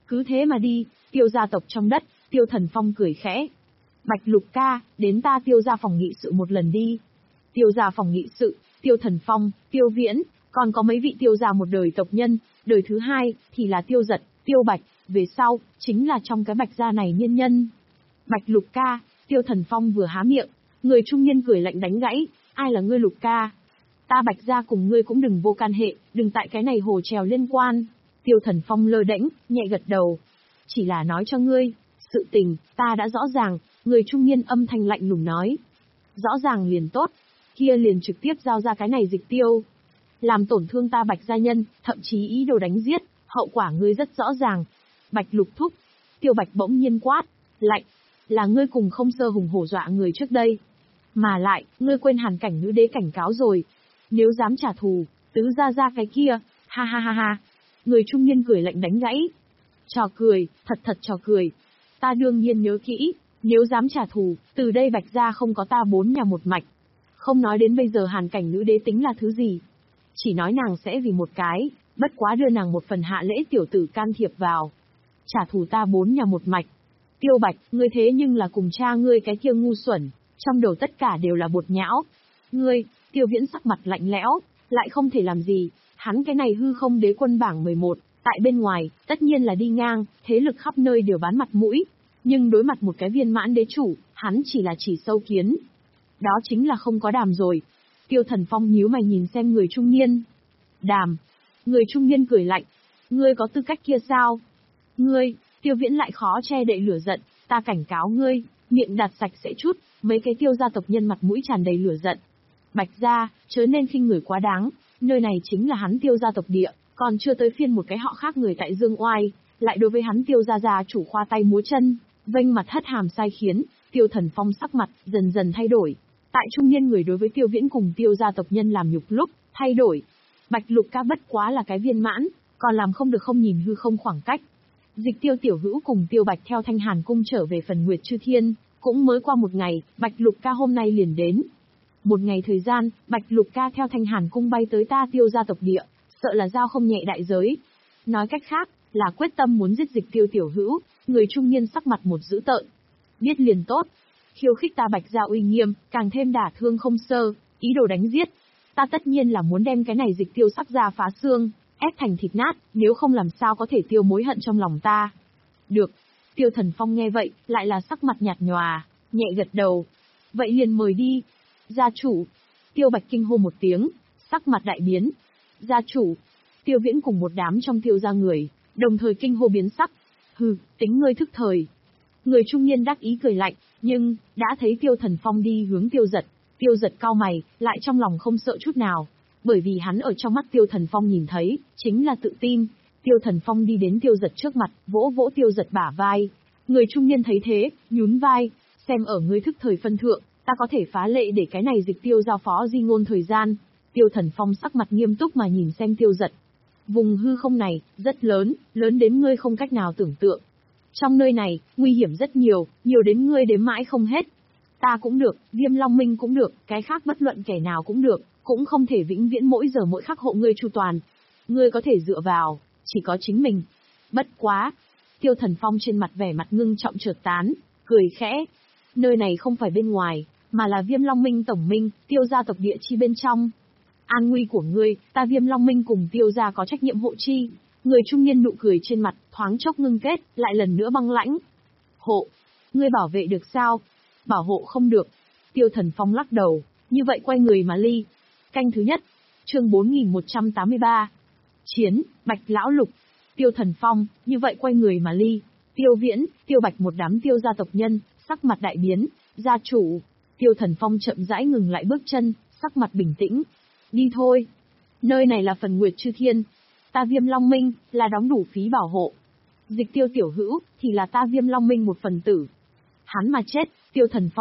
Cứ thế mà đi, Tiêu gia tộc trong đất. Tiêu Thần Phong cười khẽ. Bạch Lục ca, đến ta Tiêu gia phòng nghị sự một lần đi. Tiêu gia phòng nghị sự, Tiêu Thần Phong, Tiêu Viễn, còn có mấy vị Tiêu gia một đời tộc nhân, đời thứ hai thì là Tiêu Giật, Tiêu Bạch, về sau chính là trong cái Bạch gia này nhân nhân. Bạch Lục ca, Tiêu Thần Phong vừa há miệng, người trung niên cười lạnh đánh gãy, ai là ngươi Lục ca? Ta Bạch gia cùng ngươi cũng đừng vô can hệ, đừng tại cái này hồ trèo liên quan. Tiêu Thần Phong lơ đễnh, nhẹ gật đầu. Chỉ là nói cho ngươi, sự tình, ta đã rõ ràng, người trung niên âm thanh lạnh lùng nói. Rõ ràng liền tốt, kia liền trực tiếp giao ra cái này dịch tiêu. Làm tổn thương ta Bạch gia nhân, thậm chí ý đồ đánh giết, hậu quả ngươi rất rõ ràng. Bạch Lục thúc, Tiêu Bạch bỗng nhiên quát, lạnh, là ngươi cùng không sơ hùng hổ dọa người trước đây. Mà lại, ngươi quên Hàn Cảnh nữ đế cảnh cáo rồi. Nếu dám trả thù, tứ ra ra cái kia, ha ha ha ha. Người trung niên cười lạnh đánh gãy. Trò cười, thật thật trò cười. Ta đương nhiên nhớ kỹ, nếu dám trả thù, từ đây Bạch gia không có ta bốn nhà một mạch. Không nói đến bây giờ Hàn Cảnh nữ đế tính là thứ gì. Chỉ nói nàng sẽ vì một cái, bất quá đưa nàng một phần hạ lễ tiểu tử can thiệp vào. Trả thù ta bốn nhà một mạch. Tiêu Bạch, ngươi thế nhưng là cùng cha ngươi cái kia ngu xuẩn, trong đầu tất cả đều là bột nhão. Ngươi, Tiêu Viễn sắc mặt lạnh lẽo, lại không thể làm gì, hắn cái này hư không đế quân bảng mười một, tại bên ngoài, tất nhiên là đi ngang, thế lực khắp nơi đều bán mặt mũi. Nhưng đối mặt một cái viên mãn đế chủ, hắn chỉ là chỉ sâu kiến. Đó chính là không có đàm rồi. Tiêu Thần Phong nhíu mày nhìn xem người trung niên. Đàm. Người trung niên cười lạnh. Ngươi có tư cách kia sao? Ngươi, Tiêu Viễn lại khó che đậy lửa giận, ta cảnh cáo ngươi, miệng đặt sạch sẽ chút, mấy cái Tiêu gia tộc nhân mặt mũi tràn đầy lửa giận. Bạch gia, chớ nên khinh người quá đáng, nơi này chính là hắn Tiêu gia tộc địa, còn chưa tới phiên một cái họ khác người tại Dương Oai, lại đối với hắn Tiêu gia gia chủ khoa tay múa chân, vênh mặt hất hàm sai khiến, Tiêu Thần Phong sắc mặt dần dần thay đổi. Tại trung niên người đối với Tiêu Viễn cùng Tiêu gia tộc nhân làm nhục lúc thay đổi. Bạch Lục ca bất quá là cái viên mãn, còn làm không được không nhìn hư không khoảng cách. Dịch Tiêu tiểu hữu cùng Tiêu Bạch theo Thanh Hàn cung trở về phần Nguyệt Chư Thiên, cũng mới qua một ngày, Bạch Lục ca hôm nay liền đến. Một ngày thời gian, Bạch Lục ca theo Thanh Hàn cung bay tới ta Tiêu gia tộc địa, sợ là giao không nhẹ đại giới. Nói cách khác, là quyết tâm muốn giết Dịch Tiêu tiểu hữu, người trung niên sắc mặt một dữ tợn. Biết liền tốt, khiêu khích ta Bạch gia uy nghiêm, càng thêm đả thương không sơ, ý đồ đánh giết. Ta tất nhiên là muốn đem cái này Dịch Tiêu sắc ra phá xương, ép thành thịt nát, nếu không làm sao có thể tiêu mối hận trong lòng ta. Được. Tiêu Thần Phong nghe vậy, lại là sắc mặt nhạt nhòa, nhẹ gật đầu. Vậy liền mời đi. Gia chủ. Tiêu Bạch kinh hô một tiếng, sắc mặt đại biến. Gia chủ. Tiêu Viễn cùng một đám trong Tiêu gia người, đồng thời kinh hô biến sắc. Hừ, tính ngươi thức thời. Người trung niên đắc ý cười lạnh, nhưng, đã thấy Tiêu Thần Phong đi hướng Tiêu Giật. Tiêu Giật cau mày, lại trong lòng không sợ chút nào. Bởi vì hắn ở trong mắt Tiêu Thần Phong nhìn thấy, chính là tự tin. Tiêu Thần Phong đi đến Tiêu Giật trước mặt, vỗ vỗ Tiêu Giật bả vai. Người trung niên thấy thế, nhún vai, xem ở ngươi thức thời phân thượng, ta có thể phá lệ để cái này Dịch Tiêu giao phó di ngôn thời gian. Tiêu Thần Phong sắc mặt nghiêm túc mà nhìn xem Tiêu Giật. Vùng hư không này, rất lớn, lớn đến ngươi không cách nào tưởng tượng. Trong nơi này, nguy hiểm rất nhiều, nhiều đến ngươi đếm mãi không hết. Ta cũng được, Viêm Long Minh cũng được, cái khác bất luận kẻ nào cũng được, cũng không thể vĩnh viễn mỗi giờ mỗi khắc hộ ngươi chu toàn. Ngươi có thể dựa vào, chỉ có chính mình. Bất quá. Tiêu Thần Phong trên mặt vẻ mặt ngưng trọng chợt tán, cười khẽ. Nơi này không phải bên ngoài, mà là Viêm Long Minh tổng minh, Tiêu gia tộc địa chi bên trong. An nguy của ngươi, ta Viêm Long Minh cùng Tiêu gia có trách nhiệm hộ chi. Người trung niên nụ cười trên mặt, thoáng chốc ngưng kết, lại lần nữa băng lãnh. Hộ. Ngươi bảo vệ được sao? Bảo hộ không được. Tiêu Thần Phong lắc đầu, như vậy quay người mà ly. Canh thứ nhất. Chương bốn nghìn một trăm tám mươi ba. Chiến, Bạch Lão Lục. Tiêu Thần Phong, như vậy quay người mà ly. Tiêu Viễn, Tiêu Bạch một đám Tiêu gia tộc nhân, sắc mặt đại biến. Gia chủ. Tiêu Thần Phong chậm rãi ngừng lại bước chân, sắc mặt bình tĩnh. Đi thôi. Nơi này là phần Nguyệt Chư Thiên. Ta Viêm Long Minh, là đóng đủ phí bảo hộ. Dịch Tiêu tiểu hữu, thì là ta Viêm Long Minh một phần tử. Hắn mà chết, Tiêu Thần Phong